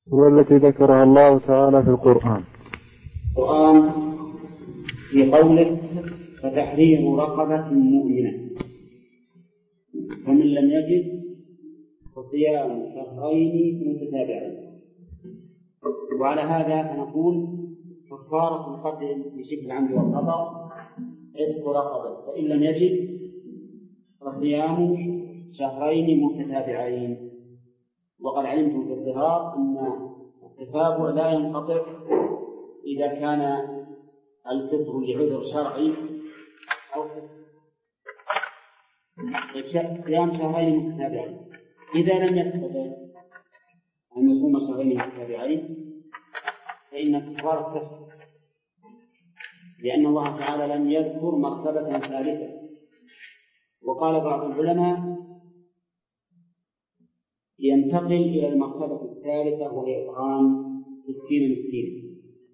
والتي ذكرها الله تعالى في القرآن في قوله فتحرير رقبة مؤمنة، فمن لم يجد فصيام شهرين متتابعين. وعلى هذا فنقول كفارة القتل بشبه العمد والخطأ عتق رقبة، فإن لم يجد فصيام شهرين متتابعين. وقد علمتم في الظهار أن التتابع لا ينقطع إذا كان الفطر لعذر شرعي أو صيام شهرين متتابعين. إذا لم يستطع أن يصوم شهرين متتابعين فإن كفارة تسقط، لأن الله تعالى لم يذكر مرتبة ثالثة. وقال بعض العلماء ينتقل إلى المرتبة الثالثة وهي إطعام 60 مسكينا،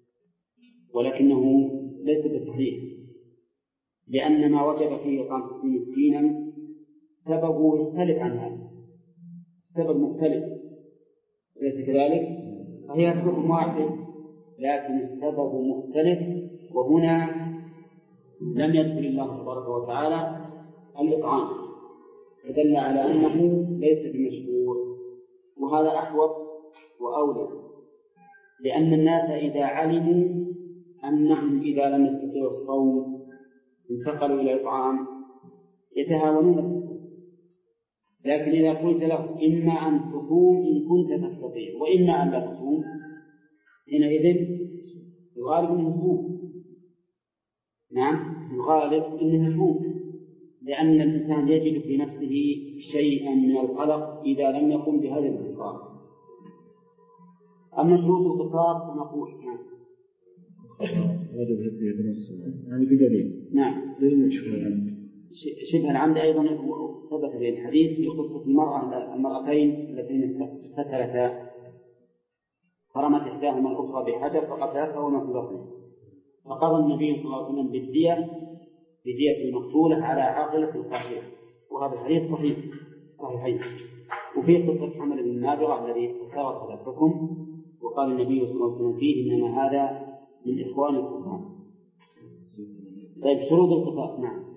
ولكنه ليس بصحيح، لأن ما وجب فيه إطعام 60 مسكينا سببه يختلف عن هذا، السبب مختلف ليس كذلك، فهي حكم واحد لكن السبب مختلف. وهنا لم يذكر الله تبارك وتعالى الإطعام، فدل على أنه ليس بمشهور، وهذا أحوط وأولى، لأن الناس إذا علموا أنهم إذا لم يستطيعوا الصوم انتقلوا إلى الإطعام يتهاونون بالصوم. لكن إذا قلت له إما أن تصوم إن كنت تستطيع وإما أن لا تصوم، حينئذ الغالب أنه يصوم. نعم، الغالب أنه يصوم، لأن الإنسان يجد في نفسه شيئا من القلق إذا لم يقم بهذه الإفطار. أما شروط القصاص فنقول يعني بدليل. نعم، شبه العمد أيضا ثبت في الحديث في قصة المرأتين اللتين اقتتلتا فرمت إحداهما الأخرى بحجر فقتلتها وما في بطنها، فقضى النبي صلى الله عليه وسلم بدية المقتولة على عاقلة القاتلة، وهذا الحديث صحيحين. وفي قصة حمل بن النابغة الذي اختارت هذا الحكم، وقال النبي صلى الله عليه وسلم فيه إنما هذا من إخوان الكفار. طيب، شروط القصاص. نعم،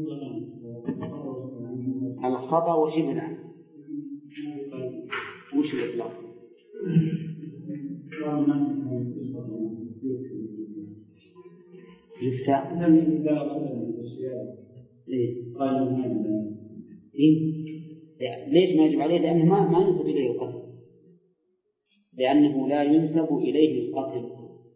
الخطأ وشبه العمد. وش الإطلاق؟ ليش ما يجب عليه؟ لأنه ما ينسب إليه القتل، لأنه لا ينسب إليه القتل.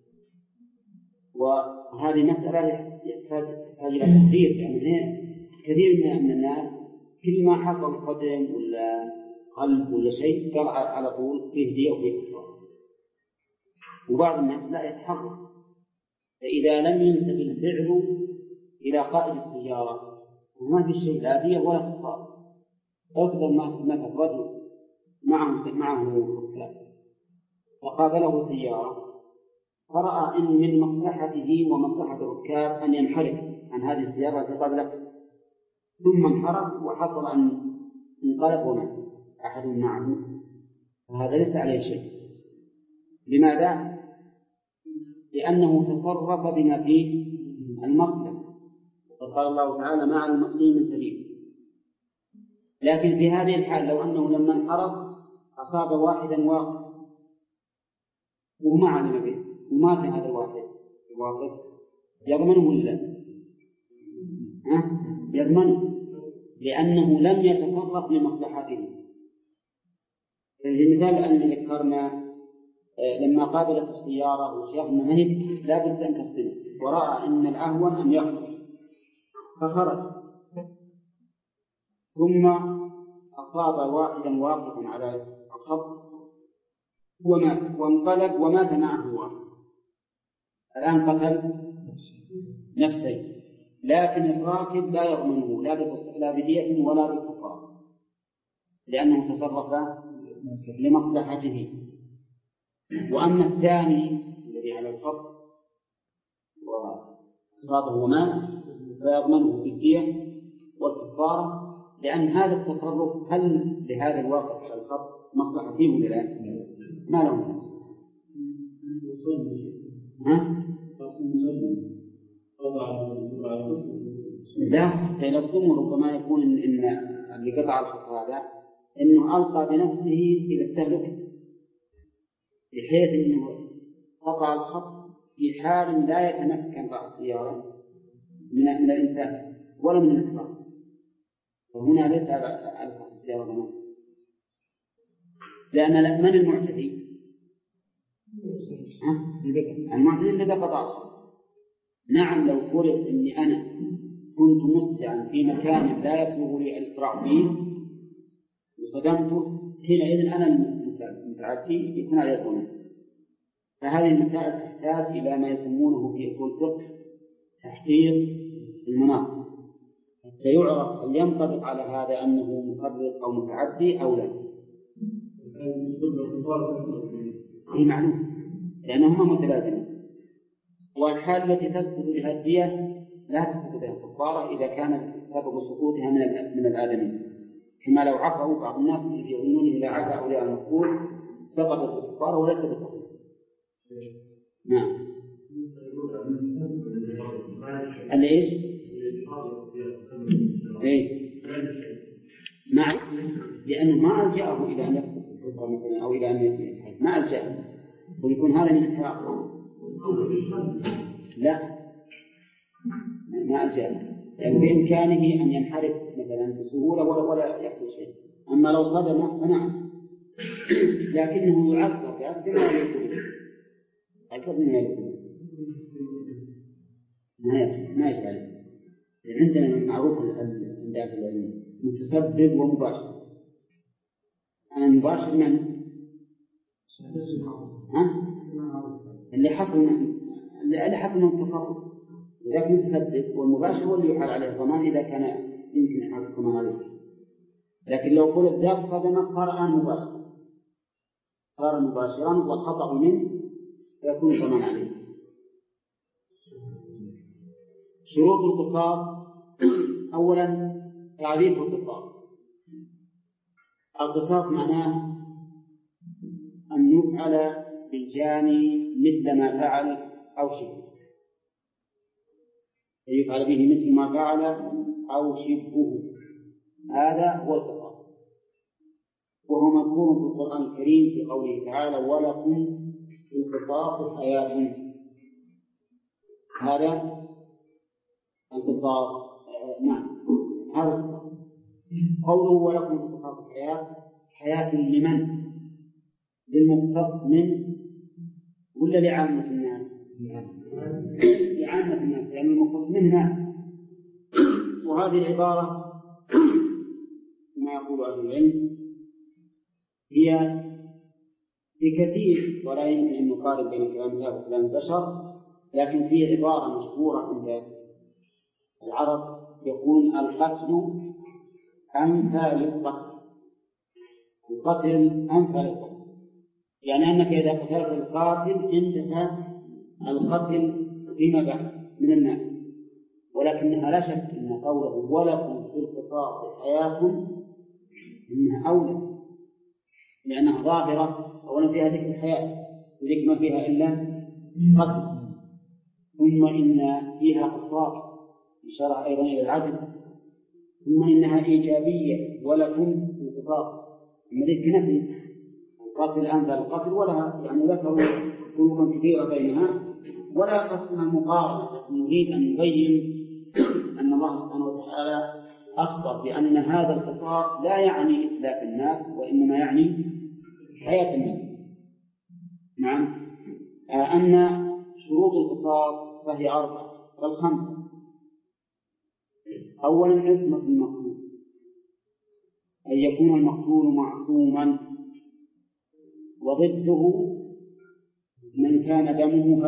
وهذه مسألة يحتاج إلى تحذير، يعني كثير من الناس كل ما حصل قدم ولا قلب ولا شيء قال على طول فيه دية وفيه كفارة، وبعض الناس لا يتحرك. فإذا لم ينسب الفعل إلى قائد السيارة وما في شيء لا دية ولا كفارة، أفضل ما رجل معه ركاب وقابله سيارة فرأى أن من مصلحته ومصلحة الركاب أن ينحرف عن هذه السيارة التي قابلته، ثم انحرف وحصل أن انقلب ومات أحد معه، فهذا ليس عليه شيء. لماذا؟ لأنه تصرف بما فيه المصلحة، وقد قال الله تعالى ما على المحسنين من سبيل. لكن في هذه الحال لو أنه لما انحرف أصاب واحدا واقف وما علم به ومات هذا الواحد الواقف، يضمنه ولا يضمنه، لأنه لم يتصرف لمصلحته. المثال أن ذكرنا لما قابلت السيارة وشيخنا مهب لا بد أن تستلم، ورأى أن الأهون أن يخرج فخرج، ثم أصاب واحدا واقفا على الخط ومات وانقلب ومات معه واحد، الآن قتل نفسه. لكن الراكب لا يضمنه لا بدية ولا بكفارة، لأنه تصرف لمصلحته. وأما الثاني الذي على الخط وأصابه ومات فيضمنه بالدية والكفارة، لأن هذا التصرف هل لهذا الواقف على الخط مصلحة فيه ولا لا؟ ما له نفس. ها؟ لا، لأن الصوم ربما يكون إن اللي قطع الخط هذا إنه ألقى بنفسه إلى التهلكة، بحيث إنه قطع الخط في حال لا يتمكن رأس السيارة من الإنسان ولا من الإكرام، فهنا ليس على صاحب السيارة ضمان، لأن من المعتدي؟ المعتدي الذي قطع الخط. نعم، لو فرض إني أنا كنت مسرعا في مكان لا يسوغ لي الإسراع فيه وصدمته، حينئذ أنا المتعدي يكون عليه الضمان. فهذه المسائل تحتاج إلى ما يسمونه في أصول الفقه تحقيق المناط، سيعرف هل ينطبق على هذا أنه مفرط أو متعدي أو لا. هي معلومة لأنهما متلازمون. والحال التي تسقط بها الدية لا تسقط بها الكفارة إذا كان سبب سقوطها من الآدمين، كما لو عفوا بعض الناس يظنون إذا عفا أولياء المفقود سقطت الكفارة وليس بالتقويم. نعم. الإيش؟ إيه؟ نعم، لأنه ما ألجأه إلى أن يسقط الكفارة مثلا أو إلى أن يتحد، ما ألجأه، ويكون هذا من الحرام. لا، ما ألجأه، يعني بإمكانه أن ينحرف مثلا بسهولة ولا يحصل شيء. أما لو صدم فنعم، لكنه يعذب بما يكون عذب بما يكون ما يجعل. عندنا معروف عند أهل العلم متسبب ومباشر. أنا مباشر من اللي حصل من التصرف، لكن متسبب، والمباشر هو اللي يحال عليه الضمان إذا كان يمكن إحالة الضمان عليه. لكن لو قلت ذاك صدمة صار الآن مباشر، صار مباشرا والخطأ منه يكون الضمان عليه. شروط القصاص: أولا تعريف القصاص. القصاص معناه أن يفعل بالجاني مثل ما فعل أو شبه، يفعل به مثل ما فعل أو شبهه، هذا هو القصاص. وهو مذكور في القرآن الكريم في قوله تعالى: ولكم في القصاص حياة. هذا القصاص. نعم، هذا القصاص. قوله ولكم في القصاص حياة لمن؟ للمقتص من ولا لعامة الناس؟ لعامة الناس، لأن المقتص منها. وهذه العبارة كما يقول أهل العلم هي بكثير، ولا يمكن أن نقارن بين كلام الله وكلام البشر، لكن في عبارة مشهورة عند العرب يقول: القتل أنفى للقتل. القتل أنفى للقتل، يعني أنك إذا قتلت القاتل انتهى القتل فيما بعد من الناس. ولكنها لا شك أن قوله ولكم في القصاص حياة إنها أولى، لأنها ظاهرة أولا فيها ذكر الحياة، وذكر ما فيها إلا قتل، ثم إن فيها قصاص إشارة أيضا إلى العدل، ثم إنها إيجابية ولكم في القصاص، أما ذلك نفي القتل أنزل القتل، ولها يعني ذكروا فروقا كثيرة بينها، ولا قصدنا المقارنة. نريد أن نبين أن الله سبحانه وتعالى أخبر بأن هذا القصاص لا يعني إتلاف الناس، وإنما يعني حياة الناس. نعم. أن شروط القصاص فهي 4 بل 5. أولا عصمة المقتول، أن يكون المقتول معصوما، وضده من كان دمه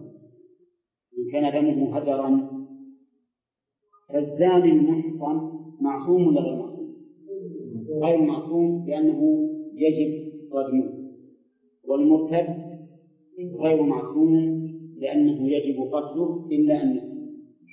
هدرا. فالزاني المحصن معصوم ولا غير معصوم؟ غير معصوم لأنه يجب رجمه. والمرتد غير معصوم لأنه يجب قتله إلا أن يسلم.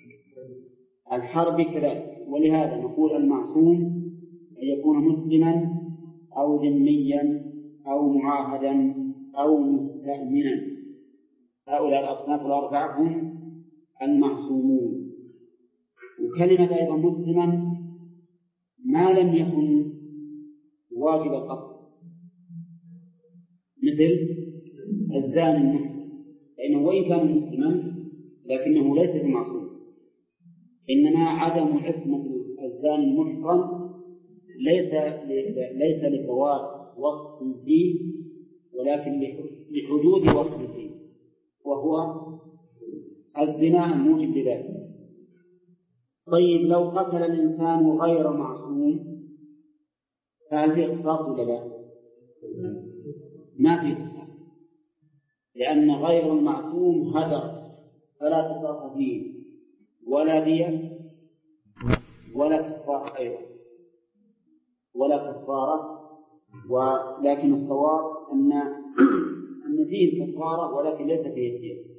الحرب كذلك. ولهذا نقول المعصوم أن يكون مسلما أو ذميا أو معاهدا أو مستأمنا. هؤلاء الأصناف الأربعة هم المعصومون. وكلمة أيضا مسلما ما لم يكن واجب القتل، مثل الزاني المحصن، لأنه وإن كان مسلما لكنه ليس بمعصوم، إنما عدم عصمة الزاني المحصن ليس لفوات وصف فيه، ولكن لحدود وصف فيه، وهو الزنا الموجب لذلك. طيب لو قتل الإنسان غير معصوم فهل في قصاص ولا لا؟ ما في قصاص، لأن غير المعصوم هدر فلا قصاص فيه ولا دية ولا كفارة أيضا ولا كفارة، ولكن الصواب أن فيه كفارة ولكن ليس فيه دية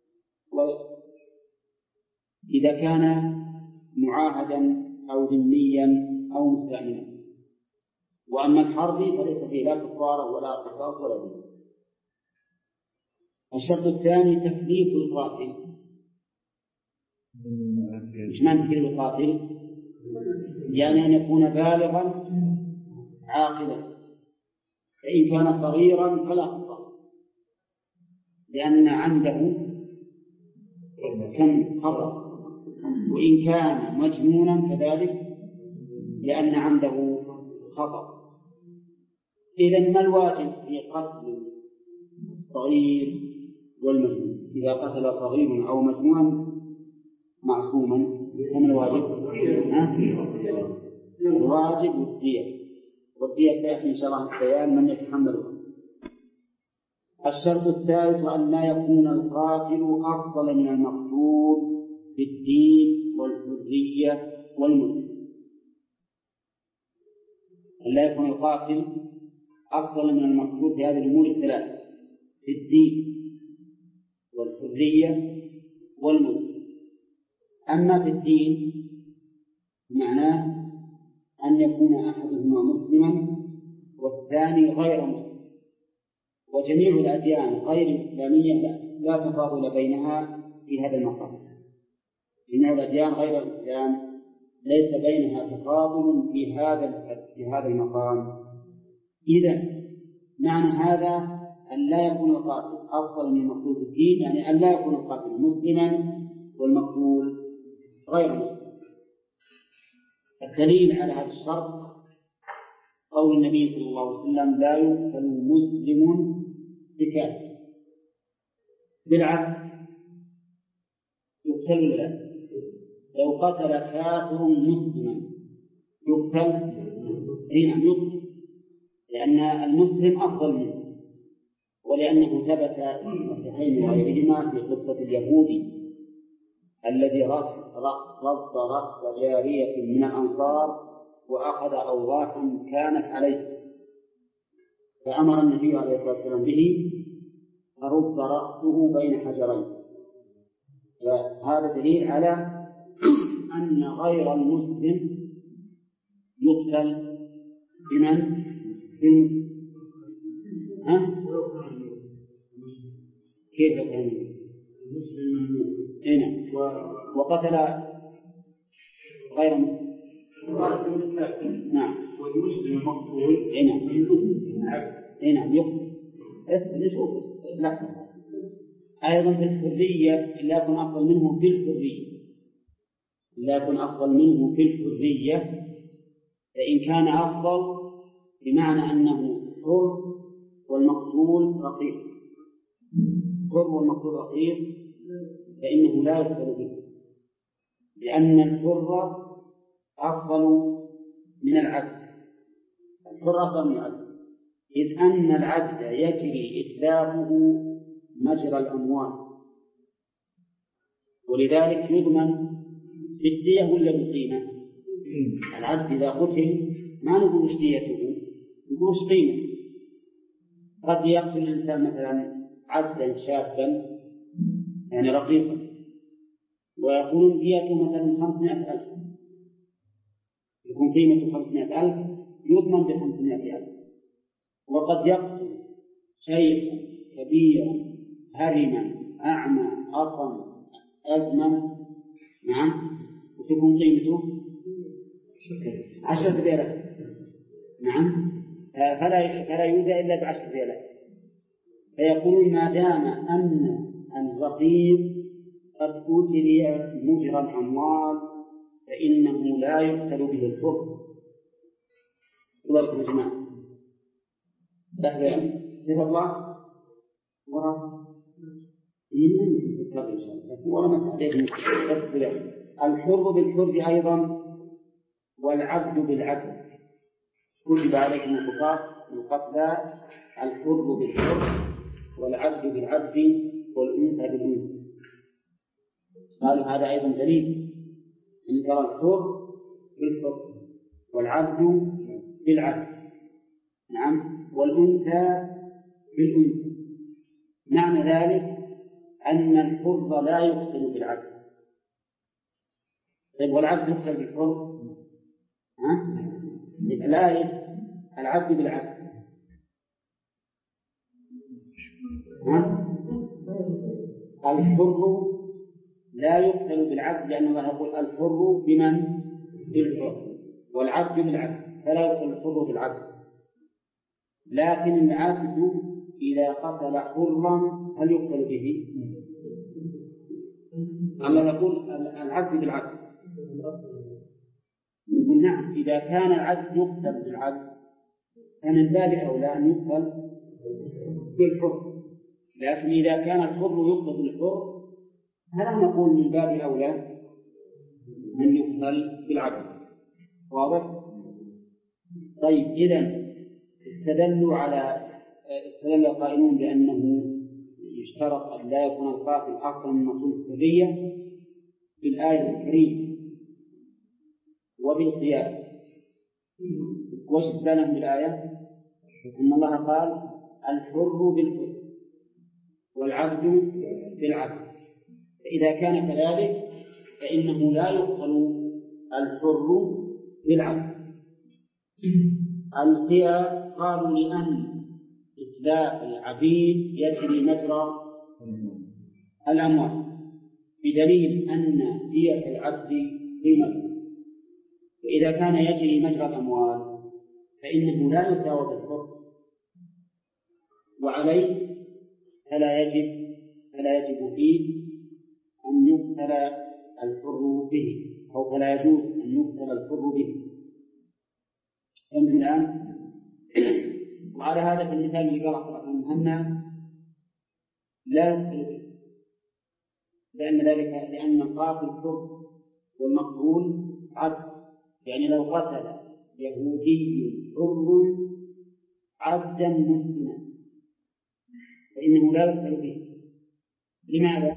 إذا كان معاهدا أو ذميا أو مستأمنا. وأما الحربي فليس فيه لا كفارة ولا قصاص ولا دية. الشرط الثاني تكليف القاتل. إيش معنى تكليف القاتل؟ يعني أن يكون بالغا عاقلا، فإن كان صغيرا فلا قصاص، لأن عنده كم خطأ، وإن كان مجنونا كذلك لأن عنده خطأ. إذن ما الواجب في قتل الصغير والمجنون؟ إذا قتل صغير أو مجنونا معصوما فما الواجب؟ الواجب الدية، والدية تأتي إن شاء الله البيان من يتحملها. الشرط الثالث أن لا يكون القاتل أفضل من المقتول في الدين والحرية والملك. أن لا يكون القاتل أفضل من المقتول في هذه الأمور الثلاث، في الدين والحرية والملك. أما في الدين معناه أن يكون أحدهما مسلما والثاني غير مسلم، وجميع الأديان غير الإسلامية لا تفاضل بينها في هذا المقام. جميع الأديان غير الإسلام ليس بينها تفاضل في هذا المقام. إذا معنى هذا أن لا يكون القاتل أفضل من المقتول في الدين، يعني أن لا يكون القاتل مسلما والمقتول غير مسلم. الدليل على هذا الشرط قول النبي صلى الله عليه وسلم: لا يقتل مسلم بكافر. بالعكس يقتل له، لو قتل كافر مسلما يقتل، نعم يقتل، لأن المسلم أفضل منه، ولأنه ثبت في الصحيحين وغيرهما في قصة اليهودي الذي رد رأس جارية من الأنصار وأخذ أوضاحا كانت عليه، فأمر النبي عليه الصلاة والسلام به فرد رأسه بين حجرين. وهذا دليل على أن غير المسلم يقتل بمن؟ كيف يقتل المسلم؟ هنا وقتل غير مسلم. نعم. والمسلم المقتول نعم يقتل. نشوف لا أيضا في الحرية لا يكون أفضل منه في الحرية، لا يكون أفضل منه في الحرية، فإن كان أفضل بمعنى أنه حر والمقتول رقيق، حر والمقتول رقيق، فإنه لا يقتل به، لأن الحر أفضل من العبد. الحر أفضل من العبد، إذ أن العبد يجري إتلافه مجرى الأموال، ولذلك يضمن بالدية ولا بالقيمة. العبد إذا قتل ما نقول ايش ديته، نقول ايش قيمة. قد يقتل الإنسان مثلا عبدا شابا يعني رقيقا ويقول ديته مثلا 500,000، يكون قيمة 500,000 يضمن ب500,000. وقد يقتل شيخا كبيرا هرما أعمى أصم أزمن، نعم، وتكون قيمته 10 ريالات، نعم، فلا يؤذى إلا ب10 ريالات. فيقولون ما دام أن الرقيق قد أوتي مجرى الأموال فإنه لا يقتل به الحر. الله يا جماعة، جزا الله وراء الحر بالحر أيضا والعبد بالعبد. كتب عليكم القصاص القتلى الحر بالحر والعبد بالعبد والأنثى بالأنثى. قالوا هذا أيضا دليل أن ترى الحر بالحر والعبد بالعبد، نعم، والأنثى بالأنثى. معنى ذلك أن الحر لا يقتل بالعبد. طيب والعبد يقتل بالحر؟ الآية العبد بالعبد. الحر لا يقتل بالعبد لأن الله يقول الحر بمن؟ بالحر، والعبد بالعبد، فلا يقتل الحر بالعبد. لكن العبد إذا قتل حرا هل يقتل به؟ الله يقول العبد بالعبد. يقول نعم، إذا كان العبد يقتل بالعبد فمن باب أولى أن يقتل بالحر. لكن إذا كان الحر يقتل بالحر فلا نقول من باب أولى أن يقتل بالعبد. واضح؟ طيب، إذن استدل القائلون بأنه يشترط أن لا يكون القاتل أكثر من مقصود الحرية بالآية الكريمة وبالقياس. وش استدلهم بالآية؟ أن الله قال الحر بالحر والعبد بالعبد، فإذا كان كذلك فإنه لا يقتل الحر بالعبد. القياس قالوا لأن إتلاف العبيد يجري مجرى الأموال بدليل أن دية العبد قيمته، وإذا كان يجري مجرى الأموال فإنه لا يساوى بالحر، وعليه فلا يجب فيه أن يقتل الحر به، أو فلا يجوز أن يقتل الحر به. فهمت الآن؟ وعلى هذا في المثال اللي قرأت المهمة لا يقتل به، لأن القاتل حر والمقتول عبد. يعني لو قتل يهودي حر عبدا مسلما فإنه لا يقتل به. لماذا؟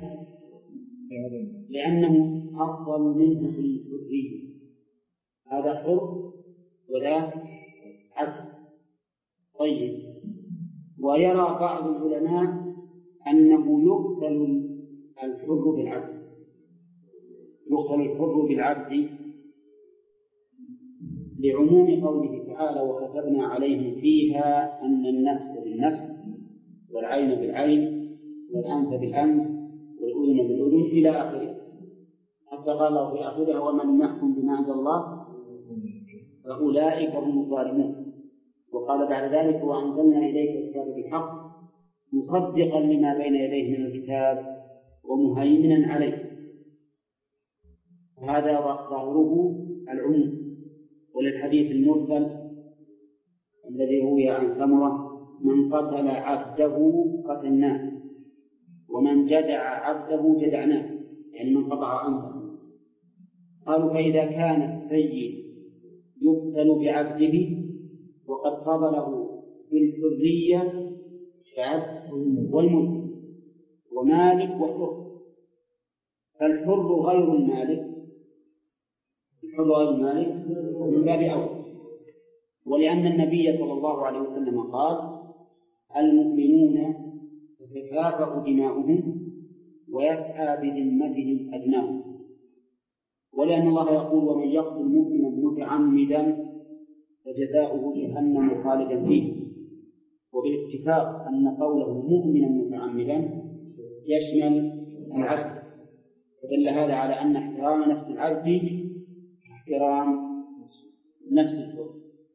لأنه أفضل منه في الحرية، هذا حر وذاك عبد. طيب، ويرى بعض العلماء أنه يقتل الحر بالعبد، يقتل الحر بالعبد لعموم قوله تعالى وكتبنا عليهم فيها أن النفس بالنفس والعين بالعين والأنف بالأنف والأذن بالأذن إلى آخره، حتى قال الله في آخرها ومن يحكم بما أنزل الله فأولئك هم الظالمون. وقال بعد ذلك وأنزلنا إليك الكتاب بالحق مصدقا لما بين يديه من الكتاب ومهيمنا عليه. وهذا ظاهره العموم. وللحديث المرسل الذي روي عن سمرة من قتل عبده قتلناه ومن جدع عبده جدعناه، يعني من قطع أنفه. قالوا فإذا كان السيد يقتل بعبده وقد فضله بالحرية كعبد والملك ومالك وحر، فالحر غير المالك، الحر غير المالك من باب أول. ولأن النبي صلى الله عليه وسلم قال المؤمنون تتكافأ دماؤهم ويسعى بذمتهم أدناهم. ولأن الله يقول ومن يقتل مؤمنا متعمدا فجزاؤه جهنم خالدا فيه، وبالاتفاق أن قوله مؤمنا متعمدا يشمل العبد، فدل هذا على أن احترام نفس العبد احترام نفس الحر.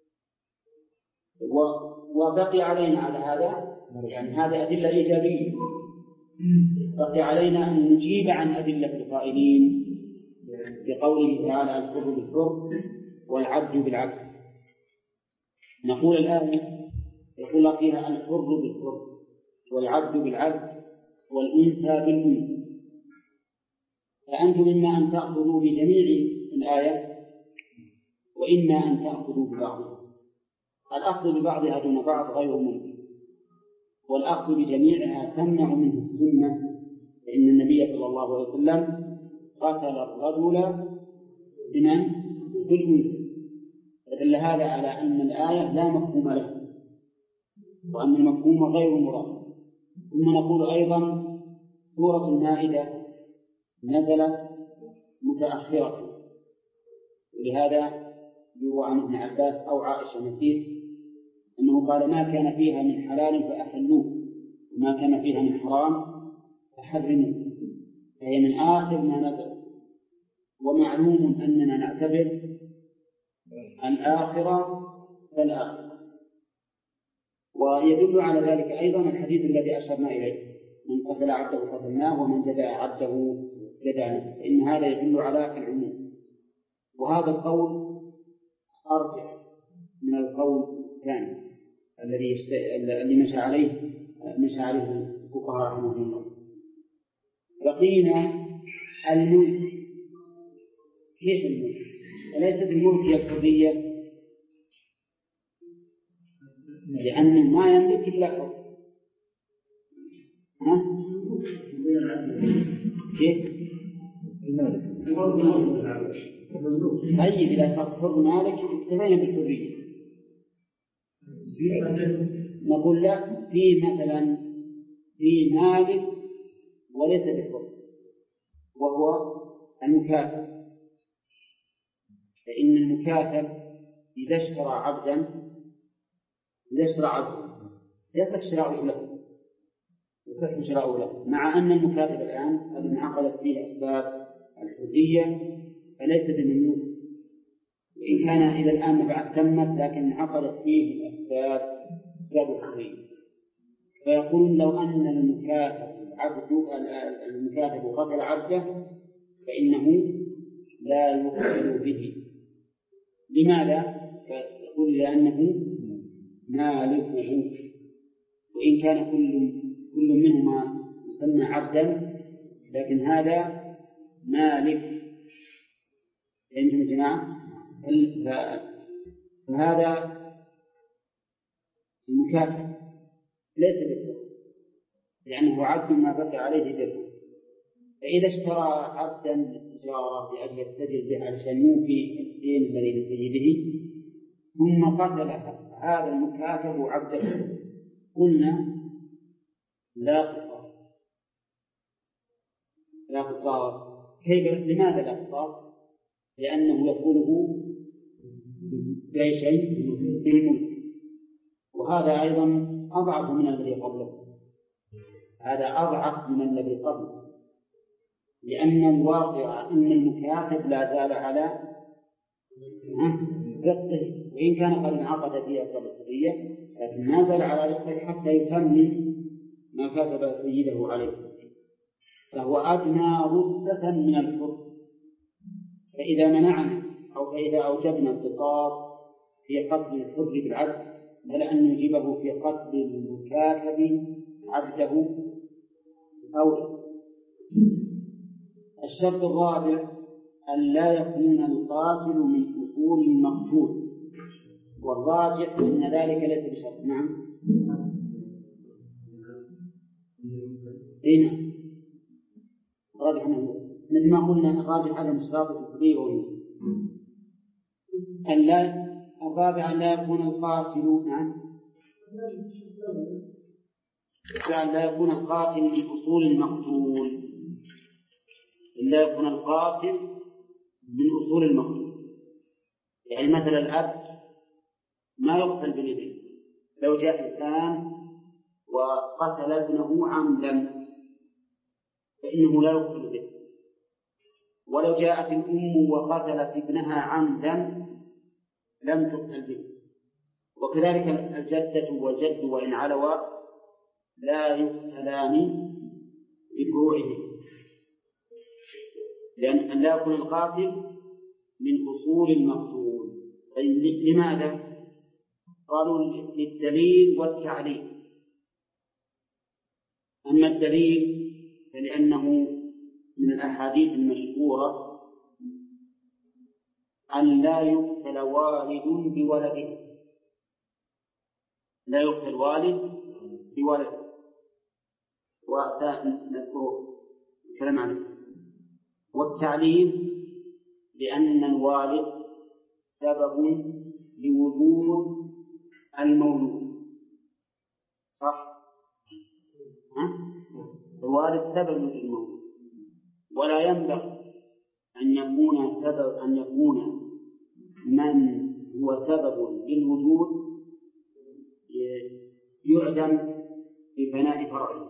وبقي علينا على هذا، يعني هذه أدلة إيجابية، بقي علينا أن نجيب عن أدلة القائلين بقوله تعالى الحر بالحر والعبد بالعبد. نقول الآن يقول فيها الحر بالحر والعبد بالعبد والأنثى بالأنثى، فأنتم إما أن تأخذوا بجميع الآية وإما أن تأخذوا ببعضها. الأخذ ببعضها دون بعض غير ممكن، والأخذ بجميعها تمنع منه السنة، فإن النبي صلى الله عليه وسلم قتل الرجل بالأنثى، فدل هذا على أن الآية لا مفهوم له وأن المفهوم غير مراد. ثم نقول أيضا سورة المائدة نزلت متأخرة، ولهذا يروى عن ابن عباس أو عائشة نسيت أنه قال ما كان فيها من حلال فأحلوه وما كان فيها من حرام فحرموه، فهي من آخر ما نزل. ومعلوم أننا نعتبر الآخرة فالآخرة. ويدل على ذلك أيضا الحديث الذي أشرنا إليه من قتل عبده قتلناه ومن جدع عبده جدعناه، فإن هذا يدل على العموم. وهذا القول أرجح من القول الثاني الذي مشى عليه الفقهاء رحمهم الله. بقينا الملك. كيف الملك؟ أليست الملك هي الحرية؟ لأنه ما يملك إلا حر. كيف؟ طيب إذا صار حر مالك اكتفينا بالحرية. نقول لا، في مثلا في مالك وليس بحر وهو المكاتب، فإن المكاتب إذا اشترى عبدا يصح شراؤه له، مع أن المكاتب الآن قد انعقدت فيه أسباب الحرية فليس بمملوك، وإن كان إلى الآن بعد تمت لكن انعقدت فيه أسباب الحرية. فيقول لو أن المكاتب قتل عبده فإنه لا يقتل به. لماذا؟ فيقول لأنه مالكه، وإن كان كل منهما يسمى عبدا لكن هذا مالك. فهمتم يا جماعة؟ فهذا المكاتب ليس بالحر لأنه عبد ما بقي عليه درهم، فإذا اشترى عبدا للتجارة لأجل يتجر به علشان يوفي الدين الذي لسيده ثم قتل هذا المكاتب عبده قلنا لا قصاص. لماذا لا قصاص؟ لأنه يقوله بأي شيء بالملك، وهذا أيضا أضعف من الذي قبله، لأن الواقع أن المكاتب لا زال على رقه، وإن كان قد انعقد فيها أسباب الحرية لكن ما زال على رقه حتى يكمل ما كتب سيده عليه، فهو أدنى رتبة من الحر. فإذا منعنا أو فإذا أوجبنا القصاص في قتل الحر بالعبد بل أن نجيبه في قتل المكاتب عبده أولى. الشرط الرابع أن لا يكون القاتل من أصول المقتول، والراجح أن ذلك ليس بشرط. نعم هنا راجح مثل ما قلنا الراجح عدم اشتراط الحرية والملك. الرابع أن لا يكون القاتل أن لا يكون القاتل من أصول المقتول، لا يكون القاتل من أصول المقتول. يعني مثلا الأب ما يقتل بالابن، لو جاء إنسان وقتل ابنه عمدا فإنه لا يقتل به. ولو جاءت الأم وقتلت ابنها عمدا لم تقتل به. وكذلك الجدة والجد وإن علوا لا يقتلان بفروعه، لأن لا يكون القاتل من أصول المقتول. لماذا؟ قالوا للدليل والتعليل. أما الدليل فلأنه من الأحاديث المشهورة أن لا يقتل والد بولده، لا يقتل والد بولده، وسنذكر الكلام عنه. والتعليل لأن الوالد سبب لوجود المولود، صح؟ الوالد سبب للمولود، ولا ينبغي أن يكون من هو سبب للوجود يعدم ببناء فرعه.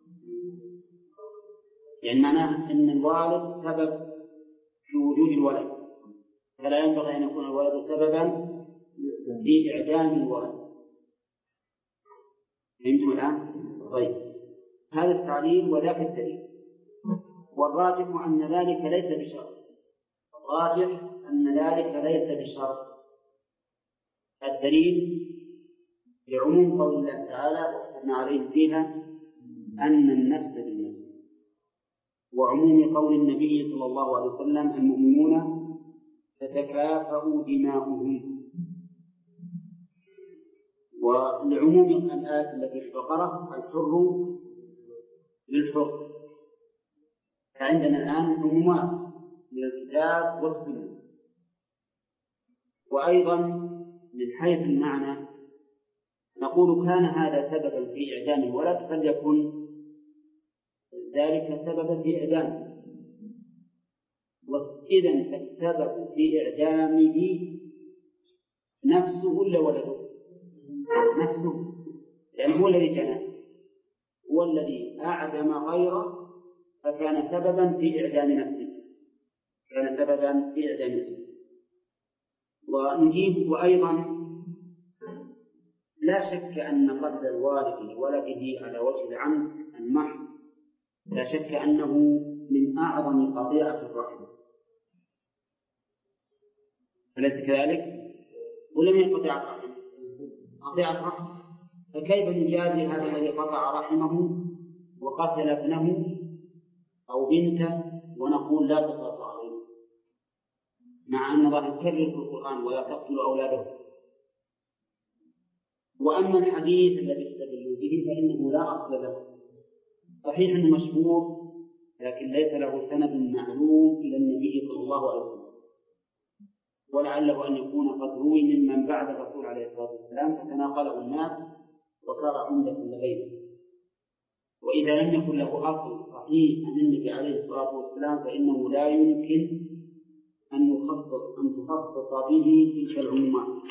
يعني معناه أن الوالد سبب في وجود الولد، فلا ينبغي أن يكون الولد سببا في إعدام الولد. فهمتم الآن؟ طيب، هذا التعليل وذاك الدليل. والراجح أن ذلك ليس بشرط. الراجح أن ذلك ليس بشرط. الدليل لعموم قول الله تعالى وكتبنا عليهم فيها أن النفس بالنفس، وعموم قول النبي صلى الله عليه وسلم المؤمنون تتكافأ دماؤهم، ولعموم الآية التي في البقرة الحر للحر. فعندنا الآن عمومات من الكتاب والسنة. وأيضا من حيث المعنى نقول كان هذا سببا في إعدام الولد فليكن ذلك سببا في إعدامه. وإذن فالسبب في إعدامه نفسه ولا ولده؟ نفسه، لأنه هو الذي جنى، هو الذي أعدم غيره، فكان سببا في إعدام نفسه، كان سببا في إعدام نفسه. ونجيب وأيضا لا شك أن قتل الوالد لولده على وجه العمد المحض لا شك أنه من أعظم قطيعة الرحم، أليس كذلك؟ ولم يقطع الرحم، قطيعة الرحم، فكيف نجازي هذا الذي قطع رحمه وقتل ابنه أو بنته ونقول لا قصاص عليه، مع أن الله يكرر في القرآن ولا تقتلوا أولادكم؟ وأما الحديث الذي استدلوا به فإنه لا أصل له، صحيح أنه مشهور لكن ليس له سند معلوم إلى النبي صلى الله عليه وسلم، ولعله أن يكون قد روي ممن بعد الرسول عليه الصلاة والسلام فتناقله الناس وصار عمدة لديه. وإذا لم يكن له أصل صحيح عن النبي عليه الصلاة والسلام فإنه لا يمكن أن تخصص به تلك العمومات.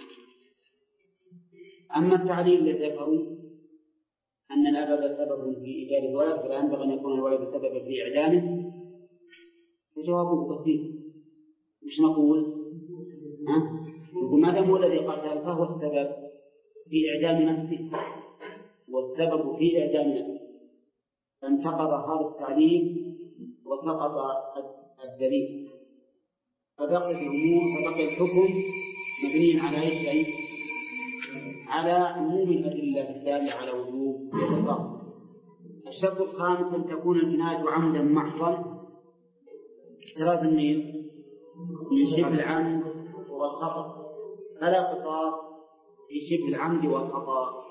أما التعليل الذي ذكروا أن الأب سبب في إيجاد الولد فلا ينبغي أن يكون الولد سببا في إعدامه، فجوابه بسيط. مش نقول ما دام هو الذي قتل فهو السبب في إعدام نفسه والسبب في إعدام نفسه، فانتقض هذا التعليل وسقط الدليل، فبقي الأمور فبقي الحكم مبني على ايش؟ على عموم الأدلة الدالة على وجوب القصاص. الشرط الخامس أن تكون الجناية عمدا محضا، اقتراف النية من شبه العمد والخطأ، فلا قصاص في شبه العمد والخطأ.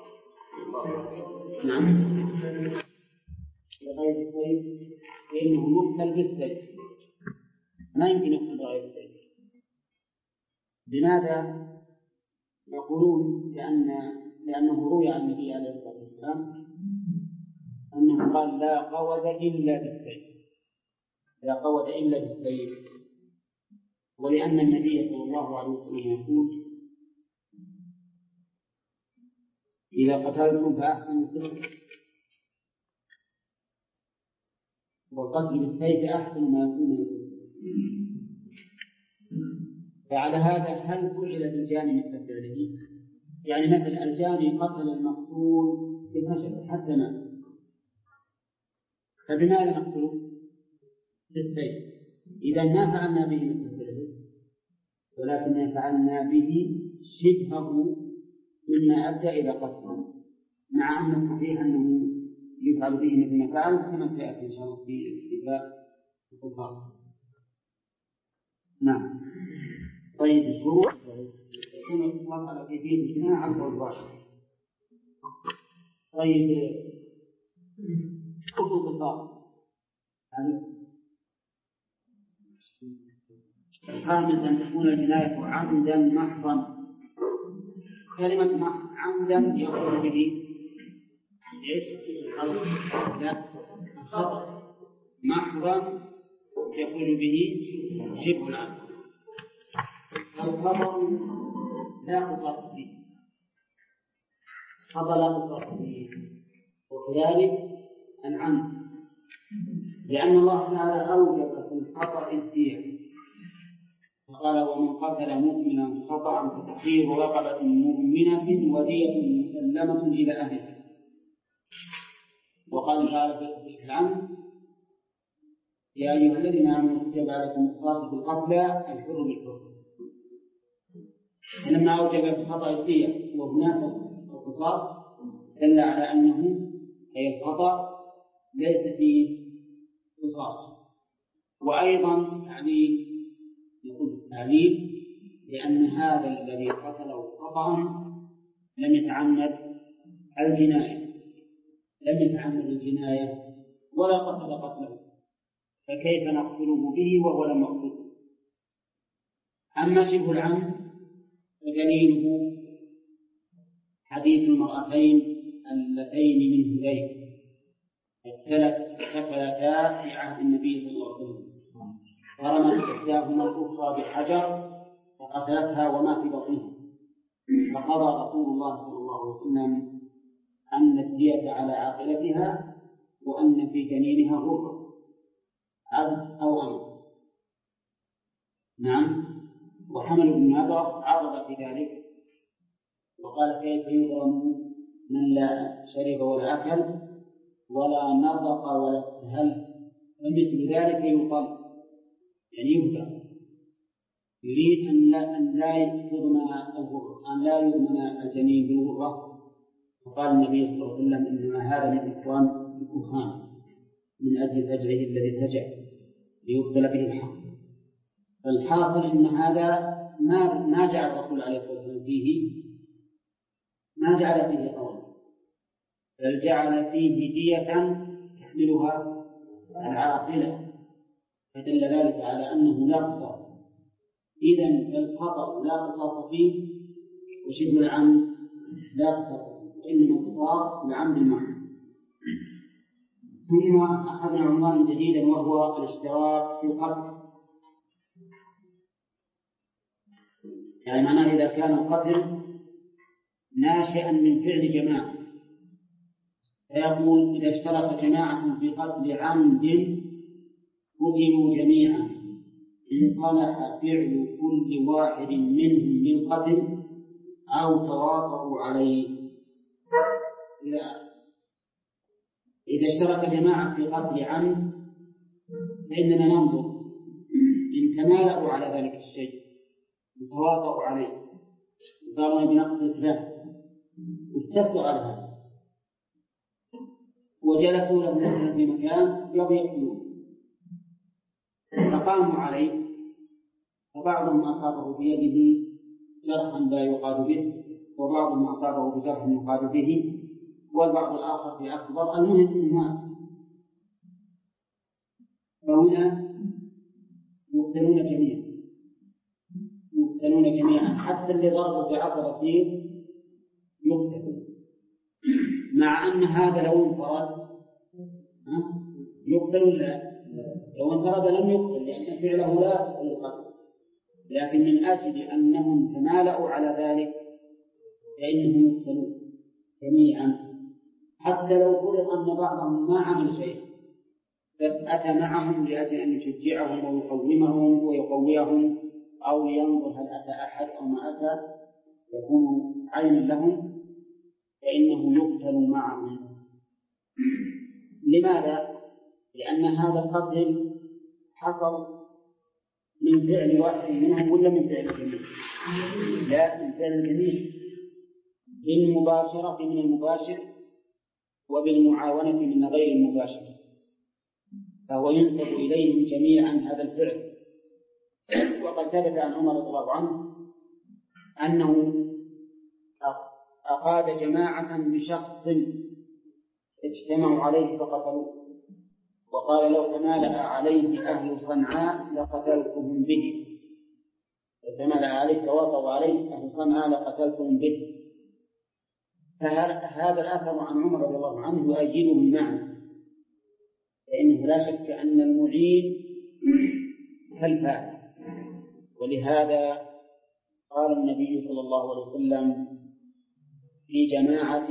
نعم، بغير السيف فإنه يقتل بالسيف، ما يمكن يقتل بغير السيف. لماذا؟ يقولون لأنه روي عن النبي عليه الصلاة والسلام أنه قال لا قود إلا بالسيف، لا قود إلا بالسيف، ولأن النبي صلى الله عليه وسلم يقول إذا قتلتم فأحسنوا القتل والقتل بالسيف أحسن ما يكون. فعلى هذا هل فعل بالجاني مثل فعله؟ يعني مثل الجاني قتل المقتول بالخشب حتى مات، فبماذا نقتله؟ بالسيف. إذا ما فعلنا به مثل فعله، ولكن فعلنا به شبهه مما أدى إلى قتله، مع أن الصحيح أنه يفعل به مثل ما فعل كما سيأتي إن شاء الله في استيفاء القصاص. نعم. طيب الشروط يكون القصاص على كيفية الجناية على القول الراجح. طيب حكم القصاص الخامس أن تكون الجناية عمدا محضا. كلمة عمدا يقول به الخطأ، محضا يقول به شبه العمد. الخطأ لا قصاص فيه، خطأ لا قصاص فيه، وكذلك العمد، لأن الله تعالى أوجب في الخطأ الدية، فقال ومن قتل مؤمنا خطأ فتحرير رقبة مؤمنة ودية مسلمة إلى أهله. وقال تعالى في العمد يا أيها الذين آمنوا كتب عليكم القصاص في القتلى الحر بالحر. لما أوجب في الخطأ الدية وهناك القصاص دل على أنه أي الخطأ ليس فيه قصاص. وأيضا تعليل يقول التعليل لأن هذا الذي قتله خطأ لم يتعمد الجناية ولا قتل قتله، فكيف نقتله به وهو لم يقتله؟ أما شبه العمد فدليله حديث المرأتين اللتين من هذيل اختلفتا في عهد النبي صلى الله عليه وسلم، فرمت إحداهما الأخرى بحجر فقتلتها وما في بطنها، فقضى رسول الله صلى الله عليه وسلم أن الدية على عاقلتها وأن في جنينها غرة عبد أو أمر. نعم. وحمل بن نضر عرض في ذلك وقال كيف يظلم من لا شرب ولا أكل ولا نطق ولا استهل، فمثل ذلك يقال يعني يهدى، يريد أن لا يضمن الجنين بالغرة. فقال النبي صلى الله عليه وسلم إنما هذا من إكرام الكهان من أجل فجره الذي سجع ليبطل به الحق. فالحاصل أن هذا ما جعل الرسول عليه الصلاة والسلام فيه ما جعل فيه قولا، بل جعل فيه دية تحملها العاقلة، فدل ذلك على أنه لا قصاص. إذن الخطأ لا قصاص فيه وشبه العمد لا قصاص فيه، وإنما القصاص العمد المحض. ثم أخذنا عنوانا جديدا وهو الاشتراك في القتل. يعني معناه إذا كان القتل ناشئا من فعل جماعة، فيقول إذا اشترك جماعة في قتل عمد قتلوا جميعا إن صلح فعل كل واحد منهم للقتل أو تواطؤوا عليه. إذا اشترك جماعة في قتل عمد فإننا ننظر إن تمالأوا على ذلك الشيء وتواطؤوا عليه وقالوا بنقص له واستفتوا على هذا وجلسوا له مثلا في مكان يضيقون فقاموا عليه، فبعضهم أصابه بيده جرحا لا يقاد به، وبعضهم أصابه بجرح يقاد به، والبعض الآخر في أكبر. المهم مات، فهنا يقتلون جميعا حتى اللي ضربوا بعصا بسيط يقتل، مع أن هذا لو انفرد يقتل. لا، لو انفرد لم يقتل لأن فعله لا يقتل القتل، لكن من أجل أنهم تمالأوا على ذلك فإنهم يقتلون جميعا، حتى لو فرض أن بعضهم ما عمل شيء بس أتى معهم لأجل أن يشجعهم ويقومهم ويقويهم، أو ينظر هل أتى أحد أو ما أتى يكون عينا لهم، فإنه يقتل معهم. لماذا؟ لأن هذا القتل حصل من فعل واحد منهم ولا من فعل الجميع؟ لا، من فعل الجميع، بالمباشرة من المباشر وبالمعاونة من غير المباشر، فهو ينسب إليهم جميعا هذا الفعل. وقد ثبت عن عمر رضي الله عنه أنه أقاد جماعة بشخص اجتمعوا عليه فقتلوه، وقال لو تمالأ عليه أهل صنعاء لقتلتهم به، وتمالأ عليه تواطوا عليه أهل صنعاء لقتلتهم به. فهذا الأثر عن عمر رضي الله عنه يؤيده المعنى، فإنه لا شك أن المعين كالفاعل. ولهذا قال النبي صلى الله عليه وسلم في جماعة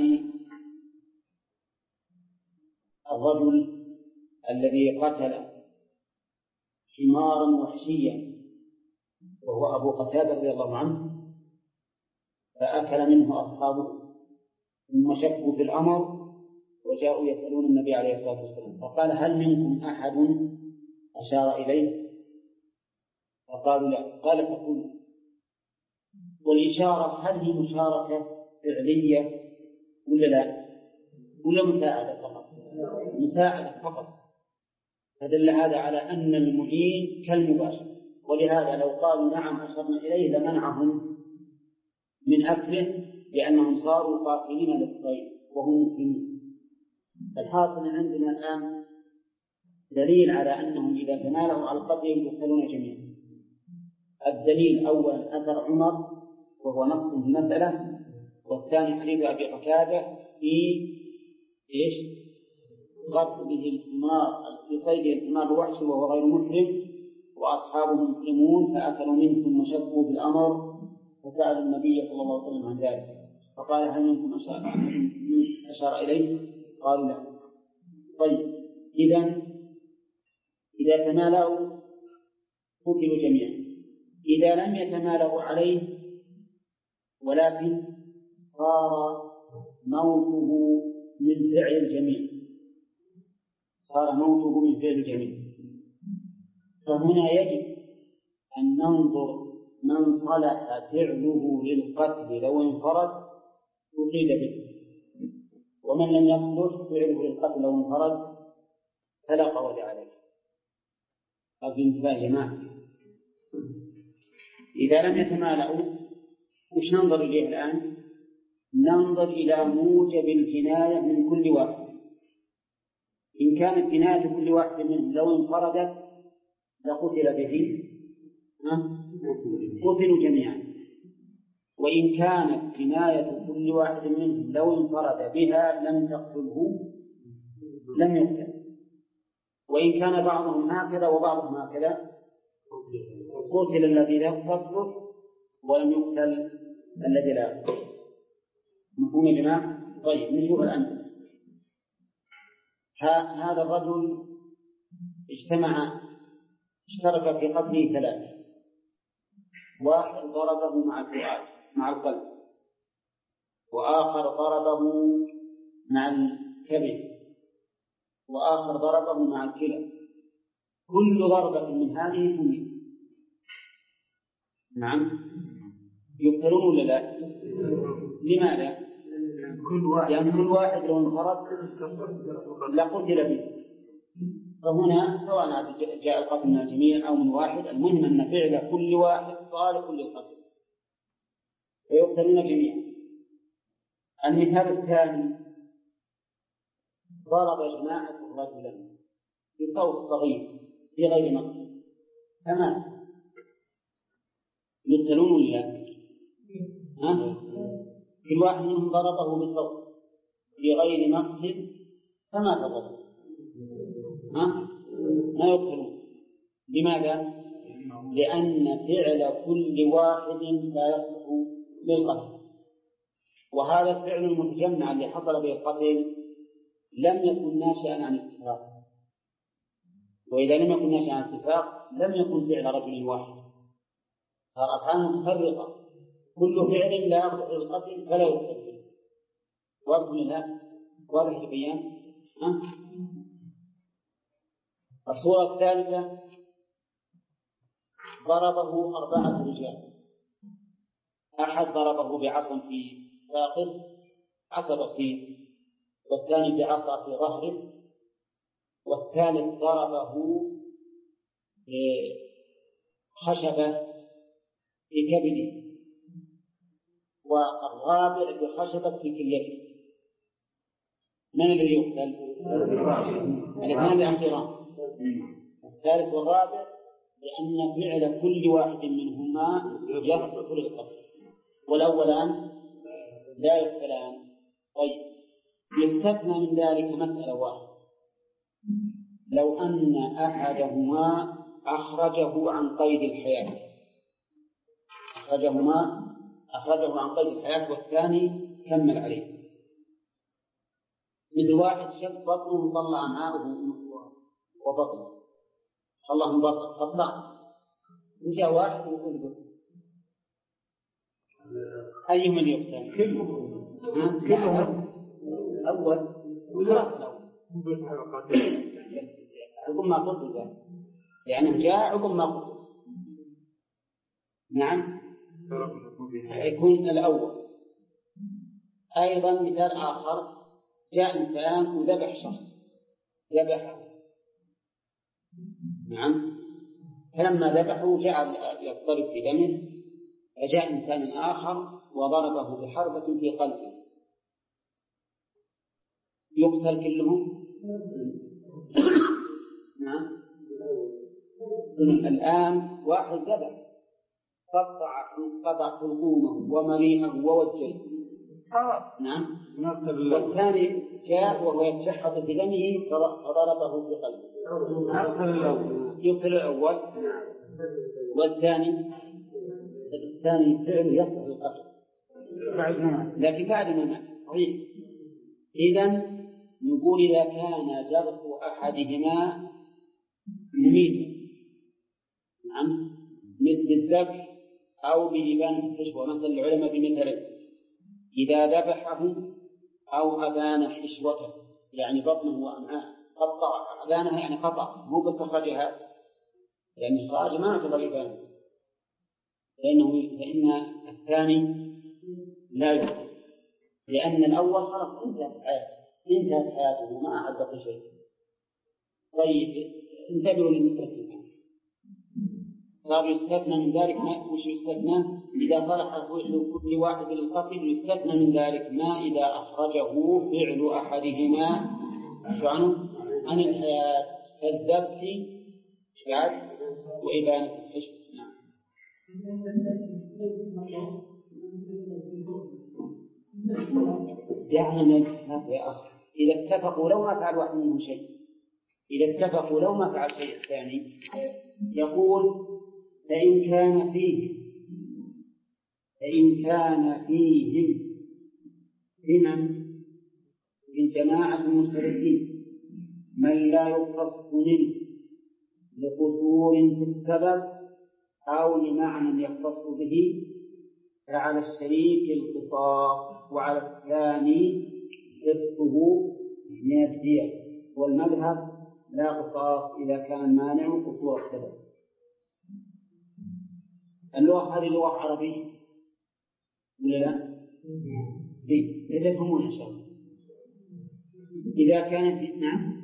الرجل الذي قتل حمارا وحشيا وهو أبو قتادة رضي الله عنه، فأكل منه أصحابه ثم شكوا في الأمر وجاءوا يسألون النبي عليه الصلاة والسلام، فقال هل منكم أحد أشار إليه؟ فقالوا لا. قال فقل، والإشارة هل هي مشاركة فعلية ولا لا، ولا مساعدة فقط؟ مساعدة فقط. فدل هذا على أن المعين كالمباشر. ولهذا لو قالوا نعم أشرنا إليه لمنعهم من أكله، لأنهم صاروا قاتلين للصيد وهم مسلمون. الحاصل عندنا الآن دليل على أنهم إذا تمالوا على القتل يقتلون جميعا. الدليل أولا أثر عمر وهو نص في المسألة، والثاني حديث أبي قتادة في قتله الحمار في صيد الحمار الوحشي وهو غير محرم وأصحابه مسلمون فأكلوا منه ثم شكوا بالأمر فسأل النبي صلى الله عليه وسلم عن ذلك، فقال هل منكم أشار إليه؟ قالوا لا. طيب، إذا تمالوا قتلوا جميعا. إذا لم يتمالوا عليه ولكن صار موته من فعل الجميع، صار موته من فعل الجميع، فهنا يجب أن ننظر من صلح فعله للقتل لو انفرد أقيد به، ومن لم يصلح فعله للقتل لو انفرد فلا قول عليه. هذه انتباه يا جماعة. إذا لم يتمالأوا وش ننظر إليه الآن؟ ننظر إلى موجب الجناية من كل واحد. إن كانت جناية كل واحد منهم لو انفردت لقتل به قتلوا جميعا، وإن كانت جناية كل واحد منهم لو انفرد بها لم تقتله لم يقتل، وإن كان بعضهم هكذا وبعضهم هكذا قتل الذي لا يصلح ولم يقتل الذي لا يصلح. مفهوم يا جماعة؟ طيب نشوف الآن. هذا الرجل اشترك في قتله ثلاثة. واحد ضربه مع القلب، وآخر ضربه مع الكبد، وآخر ضربه مع الكلى. كل ضربة من هذه تميت. نعم، يقتلون ولا لا؟ لماذا؟ لأن كل واحد لو انفرد لقتل به. فهنا سواء جاء القتل من الجميع أو من واحد، المهم أن فعل كل واحد صالح للقتل فيقتلون جميعا. المثال الثاني ضرب جماعة رجلا بصوت صغير في غير مقصود فمات، يقتلون ولا كل واحد منهم ضربه بصوت في غير مقصد فمات الرجل ما يقتلون. لماذا؟ لأن فعل كل واحد لا يصلح للقتل، وهذا الفعل المتجمع اللي حصل به القتل لم يكن ناشئا عن اتفاق، وإذا لم يكن ناشئا عن اتفاق لم يكن فعل رجل واحد، صار أفعال متفرقة كل فعل لا يقتضي القتل فلا يقتل. واضح ولا لا؟ واضح البيان؟ الصورة الثالثة ضربه 4 رجال، أحد ضربه بعصا في ساقه عصا بسيط، والثاني بعصا في ظهره، والثالث ضربه بخشبة في كبده، والرابع بخشبة في كليته. من الذي يقتل؟ الاثنان الأخيران، الثالث والرابع، لأن فعل كل واحد منهما يسقط للقتل، والأولان لا يقتلان. طيب، يستثنى من ذلك مسألة واحدة، لو أن أحدهما أخرجه عن قيد الحياة، أخرجه عن قيد الحياة والثاني كمل عليه، مثل واحد شد بطنه طلع معه وبطنه الله بطنه قطع، وجاء واحد وقلبه، أي من يقتل؟ كلهم أول عقب ما قتل، لأنه جاء عقب ما قتل. نعم، يكون الأول. أيضا مثال آخر، جاء إنسان وذبح شخص، ذبحه، نعم، فلما ذبحه جعل يضطرب في دمه، فجاء إنسان آخر وضربه بحربة في قلبه، يقتل كلهم؟ نعم. الآن واحد ذبح قطع حلقومه ومريئه ووجهه، نعم، والثاني جاء وهو يتشحط في دمه فضربه في قلبه، يقتل الأول، والثاني فعله يصلح القتل لكن بعد ما مات. إذن نقول إذا كان جرح أحدهما مميتا، نعم، مثل الذبح أو بإبانة الحشوة، مثل العلماء بمثل إذا ذبحه أو أبان حشوته، يعني بطنه وأمعاء، قطع أبانها يعني قطع، مو بس أخرجها، لأن إخراج ما يعتبر إبانة، فإن الثاني لا يقتل، لأن الأول خلاص انتهت حياته ما أعد شيء. طيب، انتبهوا للمستثنى، صار يستثنى من ذلك ما وش يستثنى؟ إذا صلح فعل كل واحد للقتل يستثنى من ذلك ما إذا أخرجه فعل أحدهما عن الحياة كالذبح وإبانة الحشو. نعم. يعني يا أخي، إذا اتفقوا لو ما فعل واحد منهم شيء، إذا اتفقوا لو ما فعل شيء الثاني، يقول فإن كان فيهم من جماعة المشتركين من لا يختص منه لقصور في السبب أو لمعنى يختص به، فعلى الشريك القصاص وعلى الثاني قسطه من الدية، والمذهب لا قصاص إذا كان مانع قصور السبب. اللغة هذه لغة عربية ولا لا؟ يتفهمون إن شاء الله. إذا كانت نعم.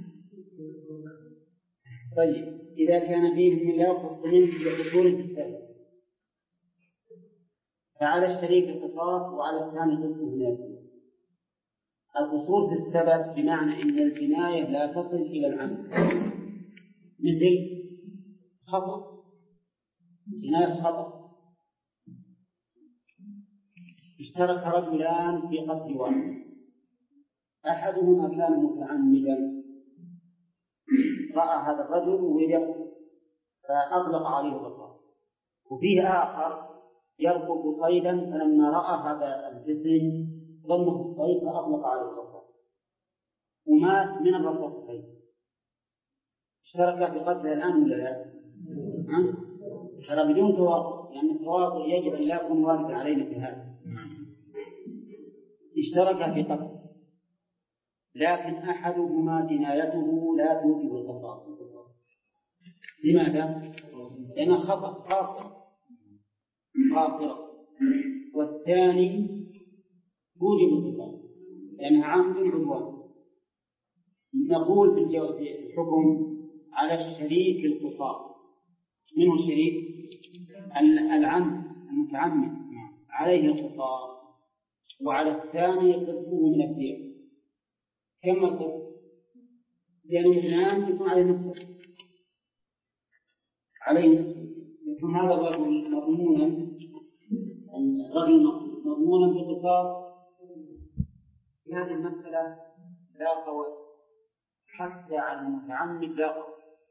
طيب، إذا كان فيه من لا يختص منه بقصور في السبب فعلى الشريك القصاص وعلى الثاني قسطه من الدية. القصور في السبب بمعنى أن الجناية لا تصل إلى العمد، مثل خطأ، جناية خطأ، اشترك رجلان في قتل واحد، أحدهما كان متعمدا، رأى هذا الرجل ويقتل فأطلق عليه القصاص، وفيه آخر يربط صيدا فلما رأى هذا الجسم ظنه الصيد فأطلق عليه القصاص ومات من الرصاصتين. اشترك في قتله الآن ولا لا؟ ترى بدون تواطؤ، يعني التواطؤ يجب أن لا يكون واردا علينا في هذا. اشترك في قتل، لكن أحدهما جنايته لا توجب القصاص. لماذا؟ لأنه خطأ خاطئ، والثاني توجب القصاص لأنها عمد عدوان. نقول في الحكم على الشريك القصاص. منه الشريك العمد المتعمد عليه القصاص، وعلى الثاني قسمه من الدية. كم القسم؟ لأن اثنان يكون عليه نصف، يكون هذا الرجل مضمونا بالقصاص. في هذه المسألة لا قول حتى على المتعمد، لا قول.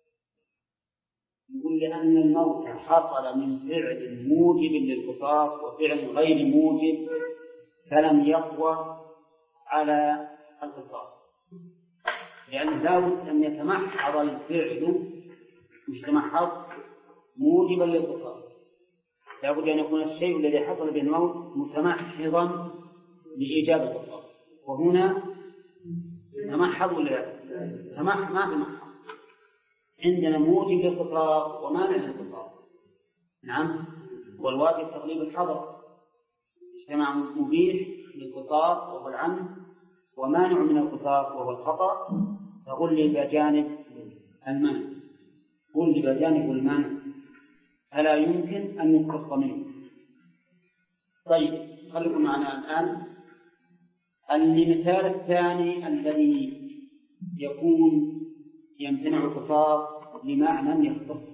يقول لأن الموت حصل من فعل موجب للقصاص وفعل غير موجب فلم يقوى على القصاص، لأن لابد أن يتمحض الفعل مش يتمحض موجبا للقصاص. لابد أن يكون الشيء الذي حصل به الموت متمحضا لإيجاب القصاص، وهنا تمحض ولا ما تمحض. عندنا موجب للقصاص ومانع للقصاص. نعم، والواجب تغليب الحظر. اجتمع مبيح للقصاص وهو العمد ومانع من القصاص وهو الخطأ، فغلب جانب المانع، غلب جانب المانع، فلا يمكن أن يقتص منه. طيب خليكم معنا الآن. المثال الثاني الذي يكون يمتنع القصاص بمعنى